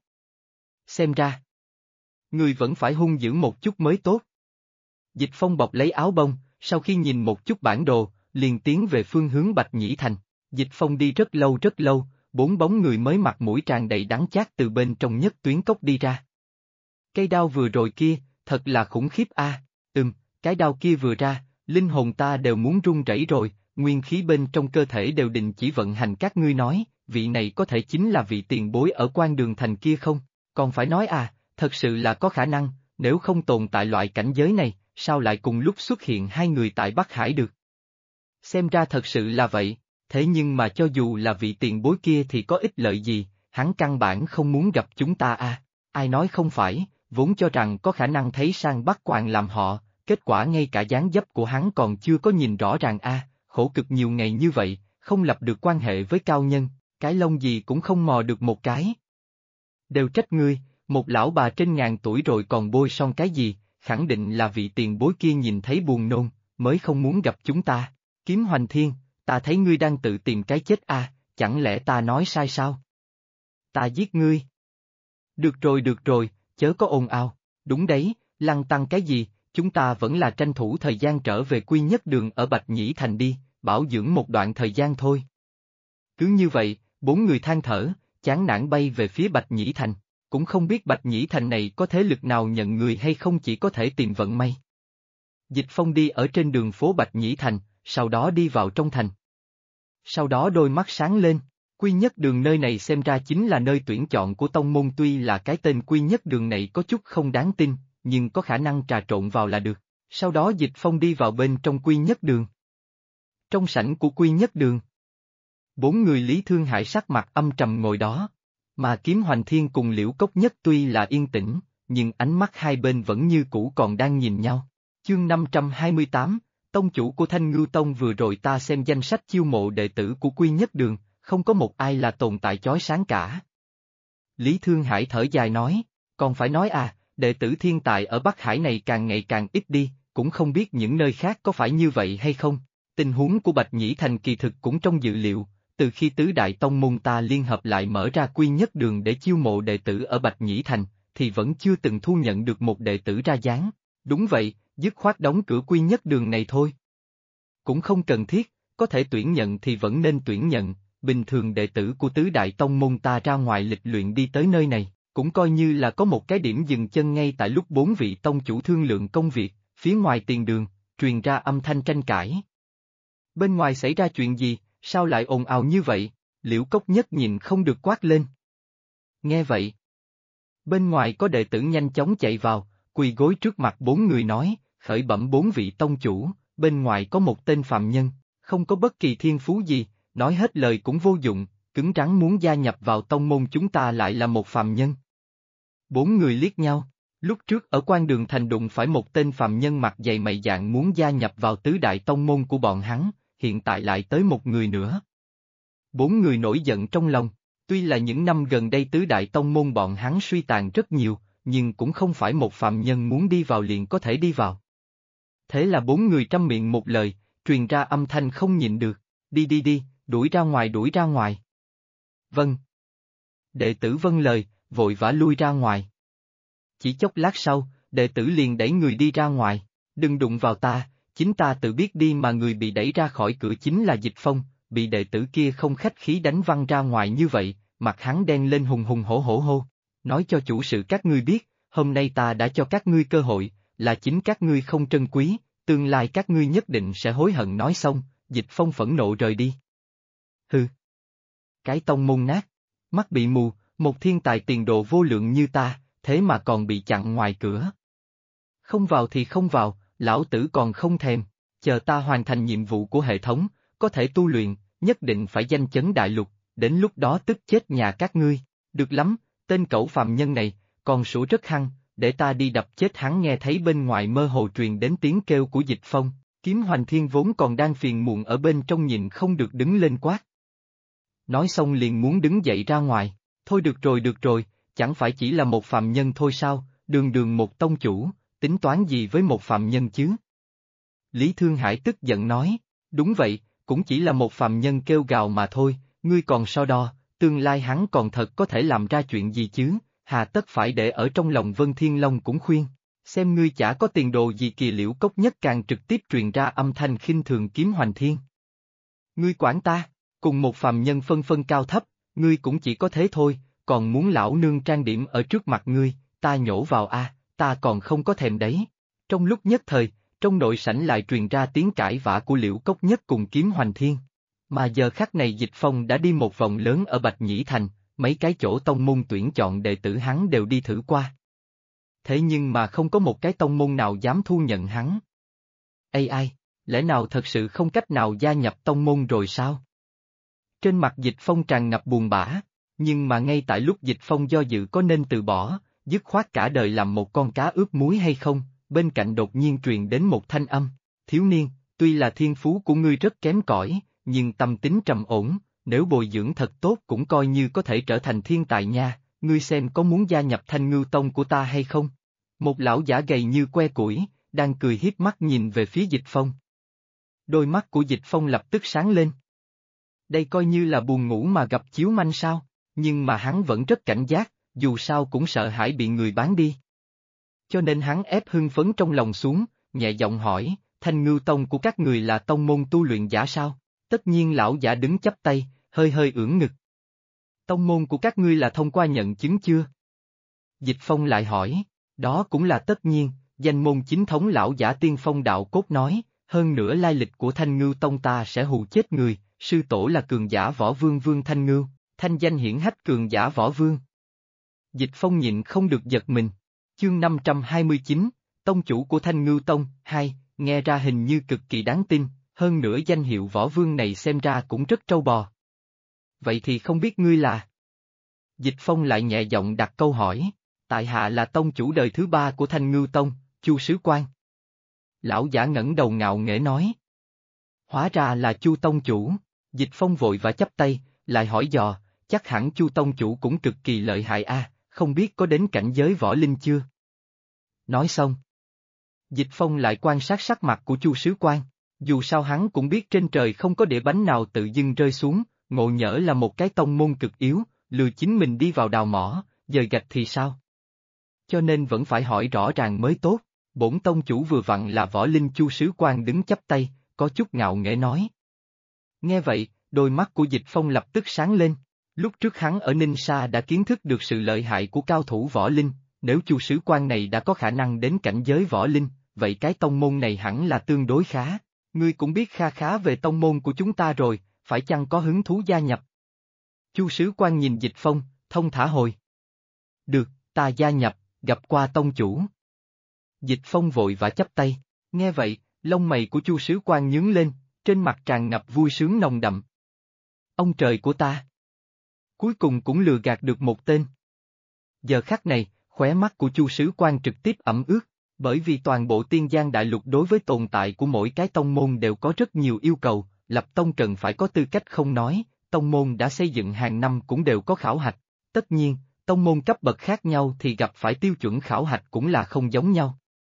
Xem ra, ngươi vẫn phải hung dữ một chút mới tốt. Dịch Phong bọc lấy áo bông, sau khi nhìn một chút bản đồ, liền tiến về phương hướng Bạch Nhĩ Thành. Dịch Phong đi rất lâu, bốn bóng người mới mặt mũi tràn đầy đắng chát từ bên trong nhất tuyến cốc đi ra. Cây đao vừa rồi kia, thật là khủng khiếp a. Cái đao kia vừa ra, linh hồn ta đều muốn run rẩy rồi, nguyên khí bên trong cơ thể đều đình chỉ vận hành các ngươi nói, vị này có thể chính là vị tiền bối ở quan đường thành kia không? Còn phải nói thật sự là có khả năng, nếu không tồn tại loại cảnh giới này, sao lại cùng lúc xuất hiện hai người tại Bắc Hải được? Xem ra thật sự là vậy, thế nhưng mà cho dù là vị tiền bối kia thì có ích lợi gì, hắn căn bản không muốn gặp chúng ta ai nói không phải, vốn cho rằng có khả năng thấy sang Bắc Quàng làm họ, kết quả ngay cả dáng dấp của hắn còn chưa có nhìn rõ ràng khổ cực nhiều ngày như vậy, không lập được quan hệ với cao nhân, cái lông gì cũng không mò được một cái. Đều trách ngươi, một lão bà trên ngàn tuổi rồi còn bôi son cái gì, khẳng định là vị tiền bối kia nhìn thấy buồn nôn, mới không muốn gặp chúng ta. Kiếm Hoành Thiên, ta thấy ngươi đang tự tìm cái chết chẳng lẽ ta nói sai sao? Ta giết ngươi. Được rồi, chớ có ồn ào, đúng đấy, lăng tăng cái gì, chúng ta vẫn là tranh thủ thời gian trở về Quy Nhất Đường ở Bạch Nhĩ Thành đi, bảo dưỡng một đoạn thời gian thôi. Cứ như vậy, bốn người than thở, chán nản bay về phía Bạch Nhĩ Thành, cũng không biết Bạch Nhĩ Thành này có thế lực nào nhận người hay không chỉ có thể tìm vận may. Dịch Phong đi ở trên đường phố Bạch Nhĩ Thành, sau đó đi vào trong thành. Sau đó đôi mắt sáng lên, Quy Nhất Đường nơi này xem ra chính là nơi tuyển chọn của tông môn, tuy là cái tên Quy Nhất Đường này có chút không đáng tin, nhưng có khả năng trà trộn vào là được. Sau đó Dịch Phong đi vào bên trong Quy Nhất Đường. Trong sảnh của Quy Nhất Đường, bốn người Lý Thương Hải sắc mặt âm trầm ngồi đó, mà Kiếm Hoành Thiên cùng Liễu Cốc Nhất tuy là yên tĩnh, nhưng ánh mắt hai bên vẫn như cũ còn đang nhìn nhau. Chương 528, Tông chủ của Thanh Ngưu Tông vừa rồi ta xem danh sách chiêu mộ đệ tử của Quy Nhất Đường, không có một ai là tồn tại chói sáng cả. Lý Thương Hải thở dài nói, còn phải nói đệ tử thiên tài ở Bắc Hải này càng ngày càng ít đi, cũng không biết những nơi khác có phải như vậy hay không. Tình huống của Bạch Nhĩ Thành kỳ thực cũng trong dự liệu, từ khi tứ đại tông môn ta liên hợp lại mở ra Quy Nhất Đường để chiêu mộ đệ tử ở Bạch Nhĩ Thành, thì vẫn chưa từng thu nhận được một đệ tử ra dáng. Đúng vậy, dứt khoát đóng cửa Quy Nhất Đường này thôi. Cũng không cần thiết, có thể tuyển nhận thì vẫn nên tuyển nhận, bình thường đệ tử của tứ đại tông môn ta ra ngoài lịch luyện đi tới nơi này, cũng coi như là có một cái điểm dừng chân ngay tại lúc bốn vị tông chủ thương lượng công việc, phía ngoài tiền đường, truyền ra âm thanh tranh cãi. Bên ngoài xảy ra chuyện gì, sao lại ồn ào như vậy? Liễu Cốc Nhất nhìn không được quát lên. Nghe vậy, Bên ngoài có đệ tử nhanh chóng chạy vào, quỳ gối trước mặt bốn người nói, khởi bẩm bốn vị tông chủ, bên ngoài có một tên phàm nhân, không có bất kỳ thiên phú gì, nói hết lời cũng vô dụng, cứng rắn muốn gia nhập vào tông môn chúng ta lại là một phàm nhân. Bốn người liếc nhau, lúc trước ở quan đường thành đụng phải một tên phàm nhân mặt dày mày dạn muốn gia nhập vào tứ đại tông môn của bọn hắn, hiện tại lại tới một người nữa. Bốn người nổi giận trong lòng, tuy là những năm gần đây tứ đại tông môn bọn hắn suy tàn rất nhiều, nhưng cũng không phải một phàm nhân muốn đi vào liền có thể đi vào. Thế là bốn người trăm miệng một lời, truyền ra âm thanh không nhịn được, đi đi đi, đuổi ra ngoài đuổi ra ngoài. Vâng. Đệ tử vâng lời, vội vã lui ra ngoài. Chỉ chốc lát sau, đệ tử liền đẩy người đi ra ngoài, đừng đụng vào ta, chính ta tự biết đi mà người bị đẩy ra khỏi cửa chính là Dịch Phong, bị đệ tử kia không khách khí đánh văng ra ngoài như vậy, mặt hắn đen lên hùng hùng hổ hổ hô, nói cho chủ sự các ngươi biết, hôm nay ta đã cho các ngươi cơ hội, là chính các ngươi không trân quý, tương lai các ngươi nhất định sẽ hối hận. Nói xong, Dịch Phong phẫn nộ rời đi. Hừ. Cái tông môn nát, mắt bị mù, một thiên tài tiền đồ vô lượng như ta, thế mà còn bị chặn ngoài cửa. Không vào thì không vào, lão tử còn không thèm, chờ ta hoàn thành nhiệm vụ của hệ thống, có thể tu luyện, nhất định phải danh chấn đại lục, đến lúc đó tức chết nhà các ngươi, được lắm, tên cẩu phàm nhân này, còn sủa rất hăng, để ta đi đập chết hắn. Nghe thấy bên ngoài mơ hồ truyền đến tiếng kêu của Dịch Phong, Kiếm Hoành Thiên vốn còn đang phiền muộn ở bên trong nhịn không được đứng lên quát. Nói xong liền muốn đứng dậy ra ngoài, thôi được rồi, chẳng phải chỉ là một phàm nhân thôi sao, đường đường một tông chủ, tính toán gì với một phàm nhân chứ? Lý Thương Hải tức giận nói, đúng vậy, cũng chỉ là một phàm nhân kêu gào mà thôi, ngươi còn so đo, tương lai hắn còn thật có thể làm ra chuyện gì chứ, hà tất phải để ở trong lòng. Vân Thiên Long cũng khuyên, xem ngươi chả có tiền đồ gì. Kỳ Liễu Cốc Nhất càng trực tiếp truyền ra âm thanh khinh thường Kiếm Hoành Thiên. Ngươi quản ta, cùng một phàm nhân phân phân cao thấp, ngươi cũng chỉ có thế thôi, còn muốn lão nương trang điểm ở trước mặt ngươi, ta nhổ vào a, ta còn không có thèm đấy. Trong lúc nhất thời, trong nội sảnh lại truyền ra tiếng cãi vã của Liễu Cốc Nhất cùng Kiếm Hoành Thiên. Mà giờ khắc này Dịch Phong đã đi một vòng lớn ở Bạch Nhĩ Thành, mấy cái chỗ tông môn tuyển chọn đệ tử hắn đều đi thử qua. Thế nhưng mà không có một cái tông môn nào dám thu nhận hắn. Ai, lẽ nào thật sự không cách nào gia nhập tông môn rồi sao? Trên mặt Dịch Phong tràn ngập buồn bã, nhưng mà ngay tại lúc Dịch Phong do dự có nên từ bỏ, dứt khoát cả đời làm một con cá ướp muối hay không, bên cạnh đột nhiên truyền đến một thanh âm, thiếu niên, tuy là thiên phú của ngươi rất kém cỏi, nhưng tâm tính trầm ổn, nếu bồi dưỡng thật tốt cũng coi như có thể trở thành thiên tài nha, ngươi xem có muốn gia nhập Thanh Ngưu Tông của ta hay không? Một lão giả gầy như que củi, đang cười hiếp mắt nhìn về phía Dịch Phong. Đôi mắt của Dịch Phong lập tức sáng lên. Đây coi như là buồn ngủ mà gặp chiếu manh sao, nhưng mà hắn vẫn rất cảnh giác, dù sao cũng sợ hãi bị người bán đi. Cho nên hắn ép hưng phấn trong lòng xuống, nhẹ giọng hỏi, Thanh Ngưu Tông của các người là tông môn tu luyện giả sao? Tất nhiên lão giả đứng chắp tay, hơi ưỡn ngực. Tông môn của các ngươi là thông qua nhận chứng chưa? Dịch Phong lại hỏi, đó cũng là tất nhiên, danh môn chính thống. Lão giả Tiên Phong Đạo Cốt nói, hơn nữa lai lịch của Thanh Ngưu Tông ta sẽ hù chết người, sư tổ là cường giả võ vương Vương Thanh Ngưu, thanh danh hiển hách cường giả võ vương. Dịch Phong nhịn không được giật mình. Chương 529, Tông chủ của Thanh Ngưu Tông, 2, nghe ra hình như cực kỳ đáng tin, hơn nữa danh hiệu võ vương này xem ra cũng rất trâu bò. Vậy thì không biết ngươi là? Dịch Phong lại nhẹ giọng đặt câu hỏi, tại hạ là tông chủ đời thứ 3 của Thanh Ngưu Tông, Chu Sứ Quan. Lão giả ngẩng đầu ngạo nghễ nói. Hóa ra là Chu tông chủ, Dịch Phong vội vã chắp tay, lại hỏi dò, chắc hẳn Chu tông chủ cũng cực kỳ lợi hại a, không biết có đến cảnh giới võ linh chưa? Nói xong, Dịch Phong lại quan sát sắc mặt của Chu Sứ Quan, dù sao hắn cũng biết trên trời không có đĩa bánh nào tự dưng rơi xuống, ngộ nhỡ là một cái tông môn cực yếu, lừa chính mình đi vào đào mỏ, dời gạch thì sao? Cho nên vẫn phải hỏi rõ ràng mới tốt. Bổn tông chủ vừa vặn là võ linh. Chu Sứ Quan đứng chắp tay, có chút ngạo nghễ nói. Nghe vậy, đôi mắt của Dịch Phong lập tức sáng lên. Lúc trước hắn ở Ninh Sa đã kiến thức được sự lợi hại của cao thủ võ linh, nếu Chu Sứ Quan này đã có khả năng đến cảnh giới võ linh, vậy cái tông môn này hẳn là tương đối khá. Ngươi cũng biết kha khá về tông môn của chúng ta rồi, phải chăng có hứng thú gia nhập? Chu Sứ Quan nhìn Dịch Phong, thông thả hồi. Được, ta gia nhập, gặp qua tông chủ. Dịch Phong vội vã chắp tay, nghe vậy, lông mày của Chu sứ quan nhướng lên, trên mặt tràn ngập vui sướng nồng đậm. Ông trời của ta! Cuối cùng cũng lừa gạt được một tên. Giờ khắc này, khóe mắt của Chu sứ quan trực tiếp ẩm ướt, bởi vì toàn bộ Tiên Giang Đại Lục đối với tồn tại của mỗi cái tông môn đều có rất nhiều yêu cầu, lập tông cần phải có tư cách không nói, tông môn đã xây dựng hàng năm cũng đều có khảo hạch, tất nhiên, tông môn cấp bậc khác nhau thì gặp phải tiêu chuẩn khảo hạch cũng là không giống nhau.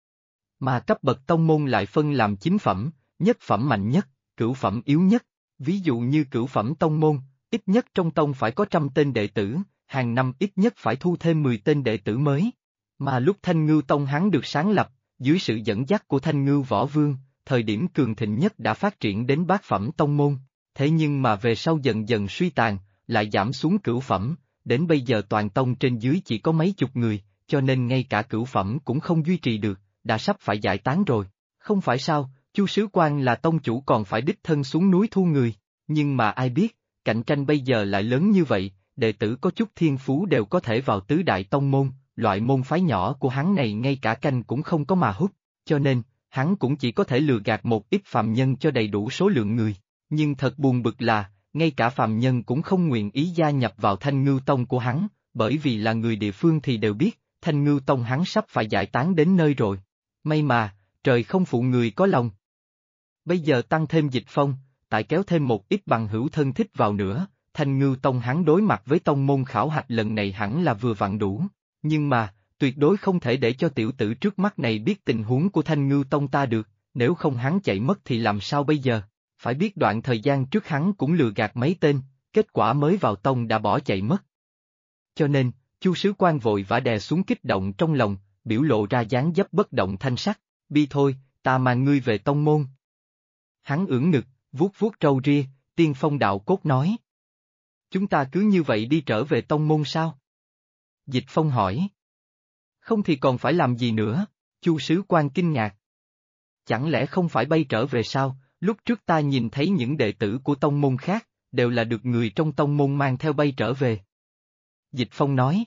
Mà cấp bậc tông môn lại phân làm 9 phẩm, nhất phẩm mạnh nhất, cửu phẩm yếu nhất, ví dụ như cửu phẩm tông môn, ít nhất trong tông phải có 100 tên đệ tử, hàng năm ít nhất phải thu thêm 10 tên đệ tử mới. Mà lúc Thanh Ngưu Tông hắn được sáng lập, dưới sự dẫn dắt của Thanh Ngưu Võ Vương, thời điểm cường thịnh nhất đã phát triển đến bát phẩm tông môn, thế nhưng mà về sau dần dần suy tàn, lại giảm xuống cửu phẩm, đến bây giờ toàn tông trên dưới chỉ có mấy chục người, cho nên ngay cả cửu phẩm cũng không duy trì được, đã sắp phải giải tán rồi. Không phải sao, Chu sứ quan là tông chủ còn phải đích thân xuống núi thu người, nhưng mà ai biết, cạnh tranh bây giờ lại lớn như vậy, đệ tử có chút thiên phú đều có thể vào tứ đại tông môn, loại môn phái nhỏ của hắn này ngay cả canh cũng không có mà hút, cho nên, hắn cũng chỉ có thể lừa gạt một ít phàm nhân cho đầy đủ số lượng người, nhưng thật buồn bực là, ngay cả phàm nhân cũng không nguyện ý gia nhập vào Thanh Ngưu Tông của hắn, bởi vì là người địa phương thì đều biết, Thanh Ngưu Tông hắn sắp phải giải tán đến nơi rồi. May mà, trời không phụ người có lòng. Bây giờ tăng thêm Dịch Phong, tại kéo thêm một ít bằng hữu thân thích vào nữa, Thanh Ngưu Tông hắn đối mặt với tông môn khảo hạch lần này hẳn là vừa vặn đủ, nhưng mà, tuyệt đối không thể để cho tiểu tử trước mắt này biết tình huống của Thanh Ngưu Tông ta được, nếu không hắn chạy mất thì làm sao bây giờ, phải biết đoạn thời gian trước hắn cũng lừa gạt mấy tên, kết quả mới vào tông đã bỏ chạy mất. Cho nên, Chu sứ quan vội vã đè xuống kích động trong lòng, biểu lộ ra dáng dấp bất động thanh sắc, bi thôi, ta mang ngươi về tông môn. Hắn ưỡn ngực, vuốt vuốt râu ria, Tiên Phong đạo cốt nói. Chúng ta cứ như vậy đi trở về tông môn sao? Dịch Phong hỏi. Không thì còn phải làm gì nữa, Chu sứ quan kinh ngạc. Chẳng lẽ không phải bay trở về sao, lúc trước ta nhìn thấy những đệ tử của tông môn khác, đều là được người trong tông môn mang theo bay trở về. Dịch Phong nói.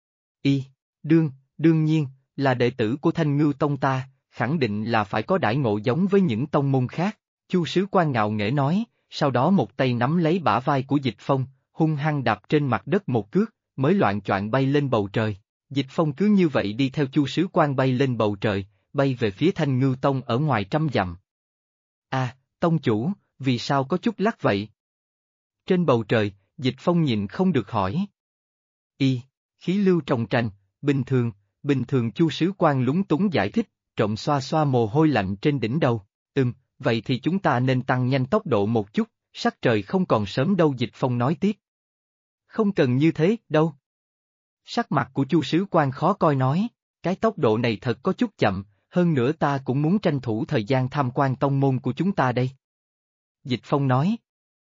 Đương nhiên, là đệ tử của Thanh Ngưu Tông ta, khẳng định là phải có đãi ngộ giống với những tông môn khác, Chu sứ quan ngạo nghễ nói, sau đó một tay nắm lấy bả vai của Dịch Phong, hung hăng đạp trên mặt đất một cước, mới loạng choạng bay lên bầu trời. Dịch Phong cứ như vậy đi theo Chu sứ quan bay lên bầu trời, bay về phía Thanh Ngưu Tông ở ngoài 100 dặm. Tông chủ, vì sao có chút lắc vậy? Trên bầu trời, Dịch Phong nhìn không được hỏi. Khí lưu trồng trành, bình thường Chu sứ quan lúng túng giải thích, trộm xoa xoa mồ hôi lạnh trên đỉnh đầu. Vậy thì chúng ta nên tăng nhanh tốc độ một chút, sắc trời không còn sớm đâu, Dịch Phong nói tiếp. Không cần như thế, đâu. Sắc mặt của Chu sứ quan khó coi nói, cái tốc độ này thật có chút chậm, hơn nữa ta cũng muốn tranh thủ thời gian tham quan tông môn của chúng ta đây. Dịch Phong nói.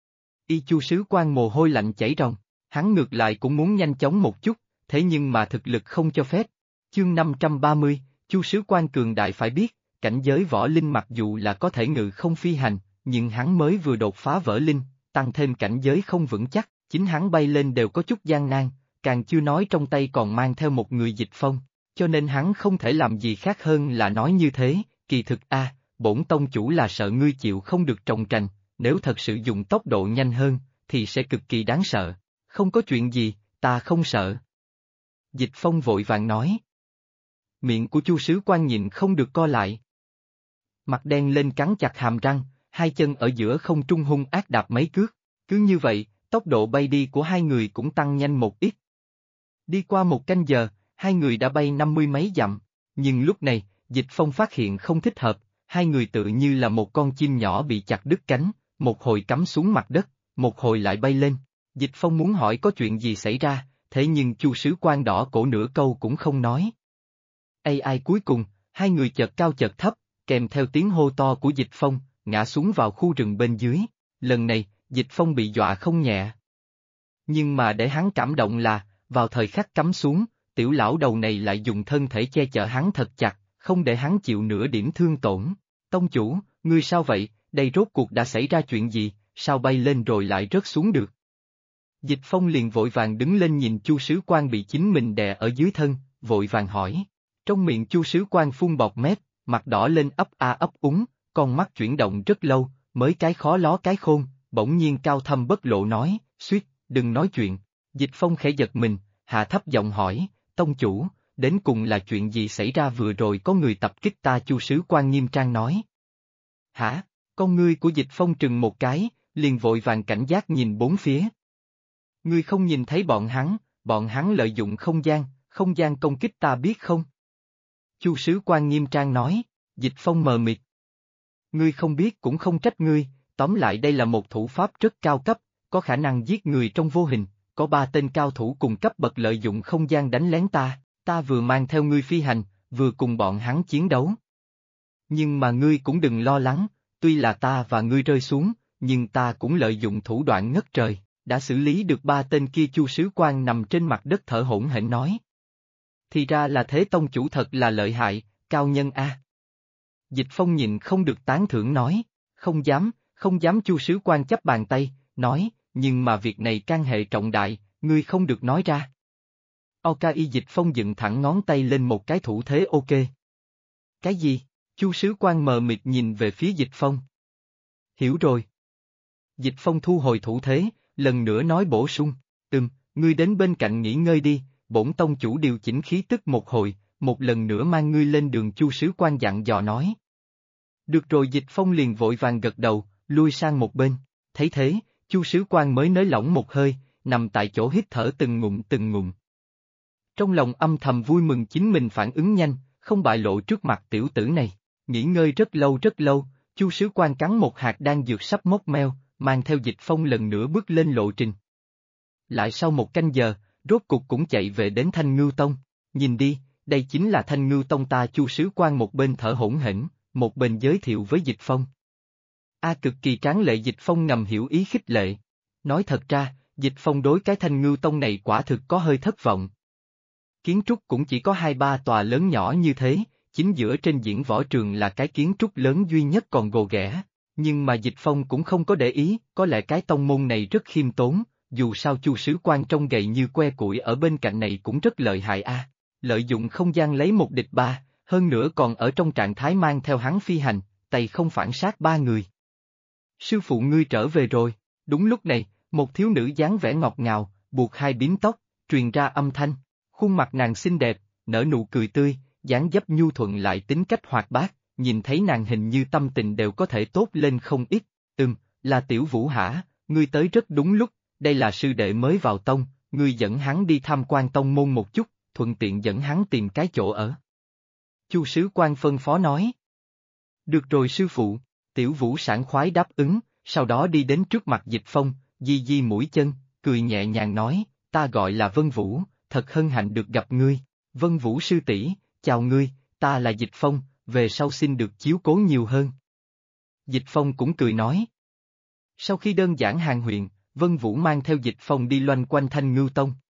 Chu sứ quan mồ hôi lạnh chảy ròng, hắn ngược lại cũng muốn nhanh chóng một chút, thế nhưng mà thực lực không cho phép. Chương 530, Chu sứ quan cường đại phải biết, cảnh giới võ linh mặc dù là có thể ngự không phi hành, nhưng hắn mới vừa đột phá võ linh, tăng thêm cảnh giới không vững chắc, chính hắn bay lên đều có chút gian nan, càng chưa nói trong tay còn mang theo một người Dịch Phong, cho nên hắn không thể làm gì khác hơn là nói như thế, kỳ thực bổn tông chủ là sợ ngươi chịu không được trồng trành, nếu thật sự dùng tốc độ nhanh hơn, thì sẽ cực kỳ đáng sợ, không có chuyện gì, ta không sợ. Dịch Phong vội vàng nói. Miệng của Chu sứ quan nhịn không được co lại. Mặt đen lên cắn chặt hàm răng, hai chân ở giữa không trung hung ác đạp mấy cước, cứ như vậy, tốc độ bay đi của hai người cũng tăng nhanh một ít. Đi qua một canh giờ, hai người đã bay 50 mấy dặm, nhưng lúc này, Dịch Phong phát hiện không thích hợp, hai người tự như là một con chim nhỏ bị chặt đứt cánh, một hồi cắm xuống mặt đất, một hồi lại bay lên. Dịch Phong muốn hỏi có chuyện gì xảy ra, thế nhưng Chu sứ quan đỏ cổ nửa câu cũng không nói. Ai cuối cùng, hai người chợt cao chợt thấp, kèm theo tiếng hô to của Dịch Phong, ngã xuống vào khu rừng bên dưới, lần này, Dịch Phong bị dọa không nhẹ. Nhưng mà để hắn cảm động là, vào thời khắc cắm xuống, tiểu lão đầu này lại dùng thân thể che chở hắn thật chặt, không để hắn chịu nửa điểm thương tổn. Tông chủ, ngươi sao vậy, đây rốt cuộc đã xảy ra chuyện gì, sao bay lên rồi lại rớt xuống được? Dịch Phong liền vội vàng đứng lên nhìn Chu sứ quan bị chính mình đè ở dưới thân, vội vàng hỏi. Trong miệng Chu sứ quan phun bọt mép, mặt đỏ lên ấp a ấp úng, con mắt chuyển động rất lâu, mới cái khó ló cái khôn, bỗng nhiên cao thâm bất lộ nói, suýt, đừng nói chuyện. Dịch Phong khẽ giật mình, hạ thấp giọng hỏi, tông chủ, đến cùng là chuyện gì xảy ra vừa rồi có người tập kích ta? Chu sứ quan nghiêm trang nói. Hả? Con ngươi của Dịch Phong trừng một cái, liền vội vàng cảnh giác nhìn bốn phía. Ngươi không nhìn thấy bọn hắn lợi dụng không gian công kích ta biết không? Chu sứ quan nghiêm trang nói. Dịch Phong mờ mịt. Ngươi không biết cũng không trách ngươi, tóm lại đây là một thủ pháp rất cao cấp, có khả năng giết người trong vô hình, có 3 tên cao thủ cùng cấp bậc lợi dụng không gian đánh lén ta vừa mang theo ngươi phi hành, vừa cùng bọn hắn chiến đấu. Nhưng mà ngươi cũng đừng lo lắng, tuy là ta và ngươi rơi xuống, nhưng ta cũng lợi dụng thủ đoạn ngất trời, đã xử lý được 3 tên kia. Chu sứ quan nằm trên mặt đất thở hổn hển nói. Thì ra là thế, tông chủ thật là lợi hại, cao nhân a. Dịch Phong nhìn không được tán thưởng nói, không dám. Chu sứ quan chắp bàn tay, nói, nhưng mà việc này can hệ trọng đại, ngươi không được nói ra. Ok. Dịch Phong dựng thẳng ngón tay lên một cái thủ thế ok. Cái gì? Chu sứ quan mờ mịt nhìn về phía Dịch Phong. Hiểu rồi. Dịch Phong thu hồi thủ thế, lần nữa nói bổ sung, ngươi đến bên cạnh nghỉ ngơi đi, bổn tông chủ điều chỉnh khí tức một hồi, một lần nữa mang ngươi lên đường. Chu sứ quan dặn dò nói. Được rồi. Dịch Phong liền vội vàng gật đầu, lui sang một bên, thấy thế, Chu sứ quan mới nới lỏng một hơi, nằm tại chỗ hít thở từng ngụm. Trong lòng âm thầm vui mừng chính mình phản ứng nhanh, không bại lộ trước mặt tiểu tử này. Nghỉ ngơi rất lâu, Chu sứ quan cắn một hạt đan dược sắp mốc meo, mang theo Dịch Phong lần nữa bước lên lộ trình. Lại sau một canh giờ, rốt cục cũng chạy về đến Thanh Ngưu Tông. Nhìn đi, đây chính là Thanh Ngưu Tông ta. Chu sứ quan một bên thở hổn hển, một bên giới thiệu với Dịch Phong. Cực kỳ tráng lệ. Dịch Phong ngầm hiểu ý khích lệ. Nói thật ra, Dịch Phong đối cái Thanh Ngưu Tông này quả thực có hơi thất vọng. Kiến trúc cũng chỉ có 2-3 tòa lớn nhỏ như thế, chính giữa trên diễn võ trường là cái kiến trúc lớn duy nhất còn gồ ghẻ. Nhưng mà Dịch Phong cũng không có để ý, có lẽ cái tông môn này rất khiêm tốn, dù sao Chu sứ quan trông gầy như que củi ở bên cạnh này cũng rất lợi hại a. Lợi dụng không gian lấy một địch 3, hơn nữa còn ở trong trạng thái mang theo hắn phi hành, tay không phản sát 3 người. Sư phụ ngươi trở về rồi. Đúng lúc này, một thiếu nữ dáng vẻ ngọt ngào, buộc 2 bím tóc, truyền ra âm thanh. Khuôn mặt nàng xinh đẹp, nở nụ cười tươi, dáng dấp nhu thuận lại tính cách hoạt bát, nhìn thấy nàng hình như tâm tình đều có thể tốt lên không ít. Là Tiểu Vũ hả? Ngươi tới rất đúng lúc, đây là sư đệ mới vào tông, ngươi dẫn hắn đi tham quan tông môn một chút, thuận tiện dẫn hắn tìm cái chỗ ở. Chu sứ quan phân phó nói. Được rồi sư phụ. Tiểu Vũ sảng khoái đáp ứng, sau đó đi đến trước mặt Dịch Phong, di mũi chân, cười nhẹ nhàng nói, ta gọi là Vân Vũ, thật hân hạnh được gặp ngươi. Vân Vũ sư tỷ, chào ngươi, ta là Dịch Phong, về sau xin được chiếu cố nhiều hơn. Dịch Phong cũng cười nói. Sau khi đơn giản hàng huyện, Vân Vũ mang theo Dịch Phong đi loanh quanh Thanh Ngưu Tông,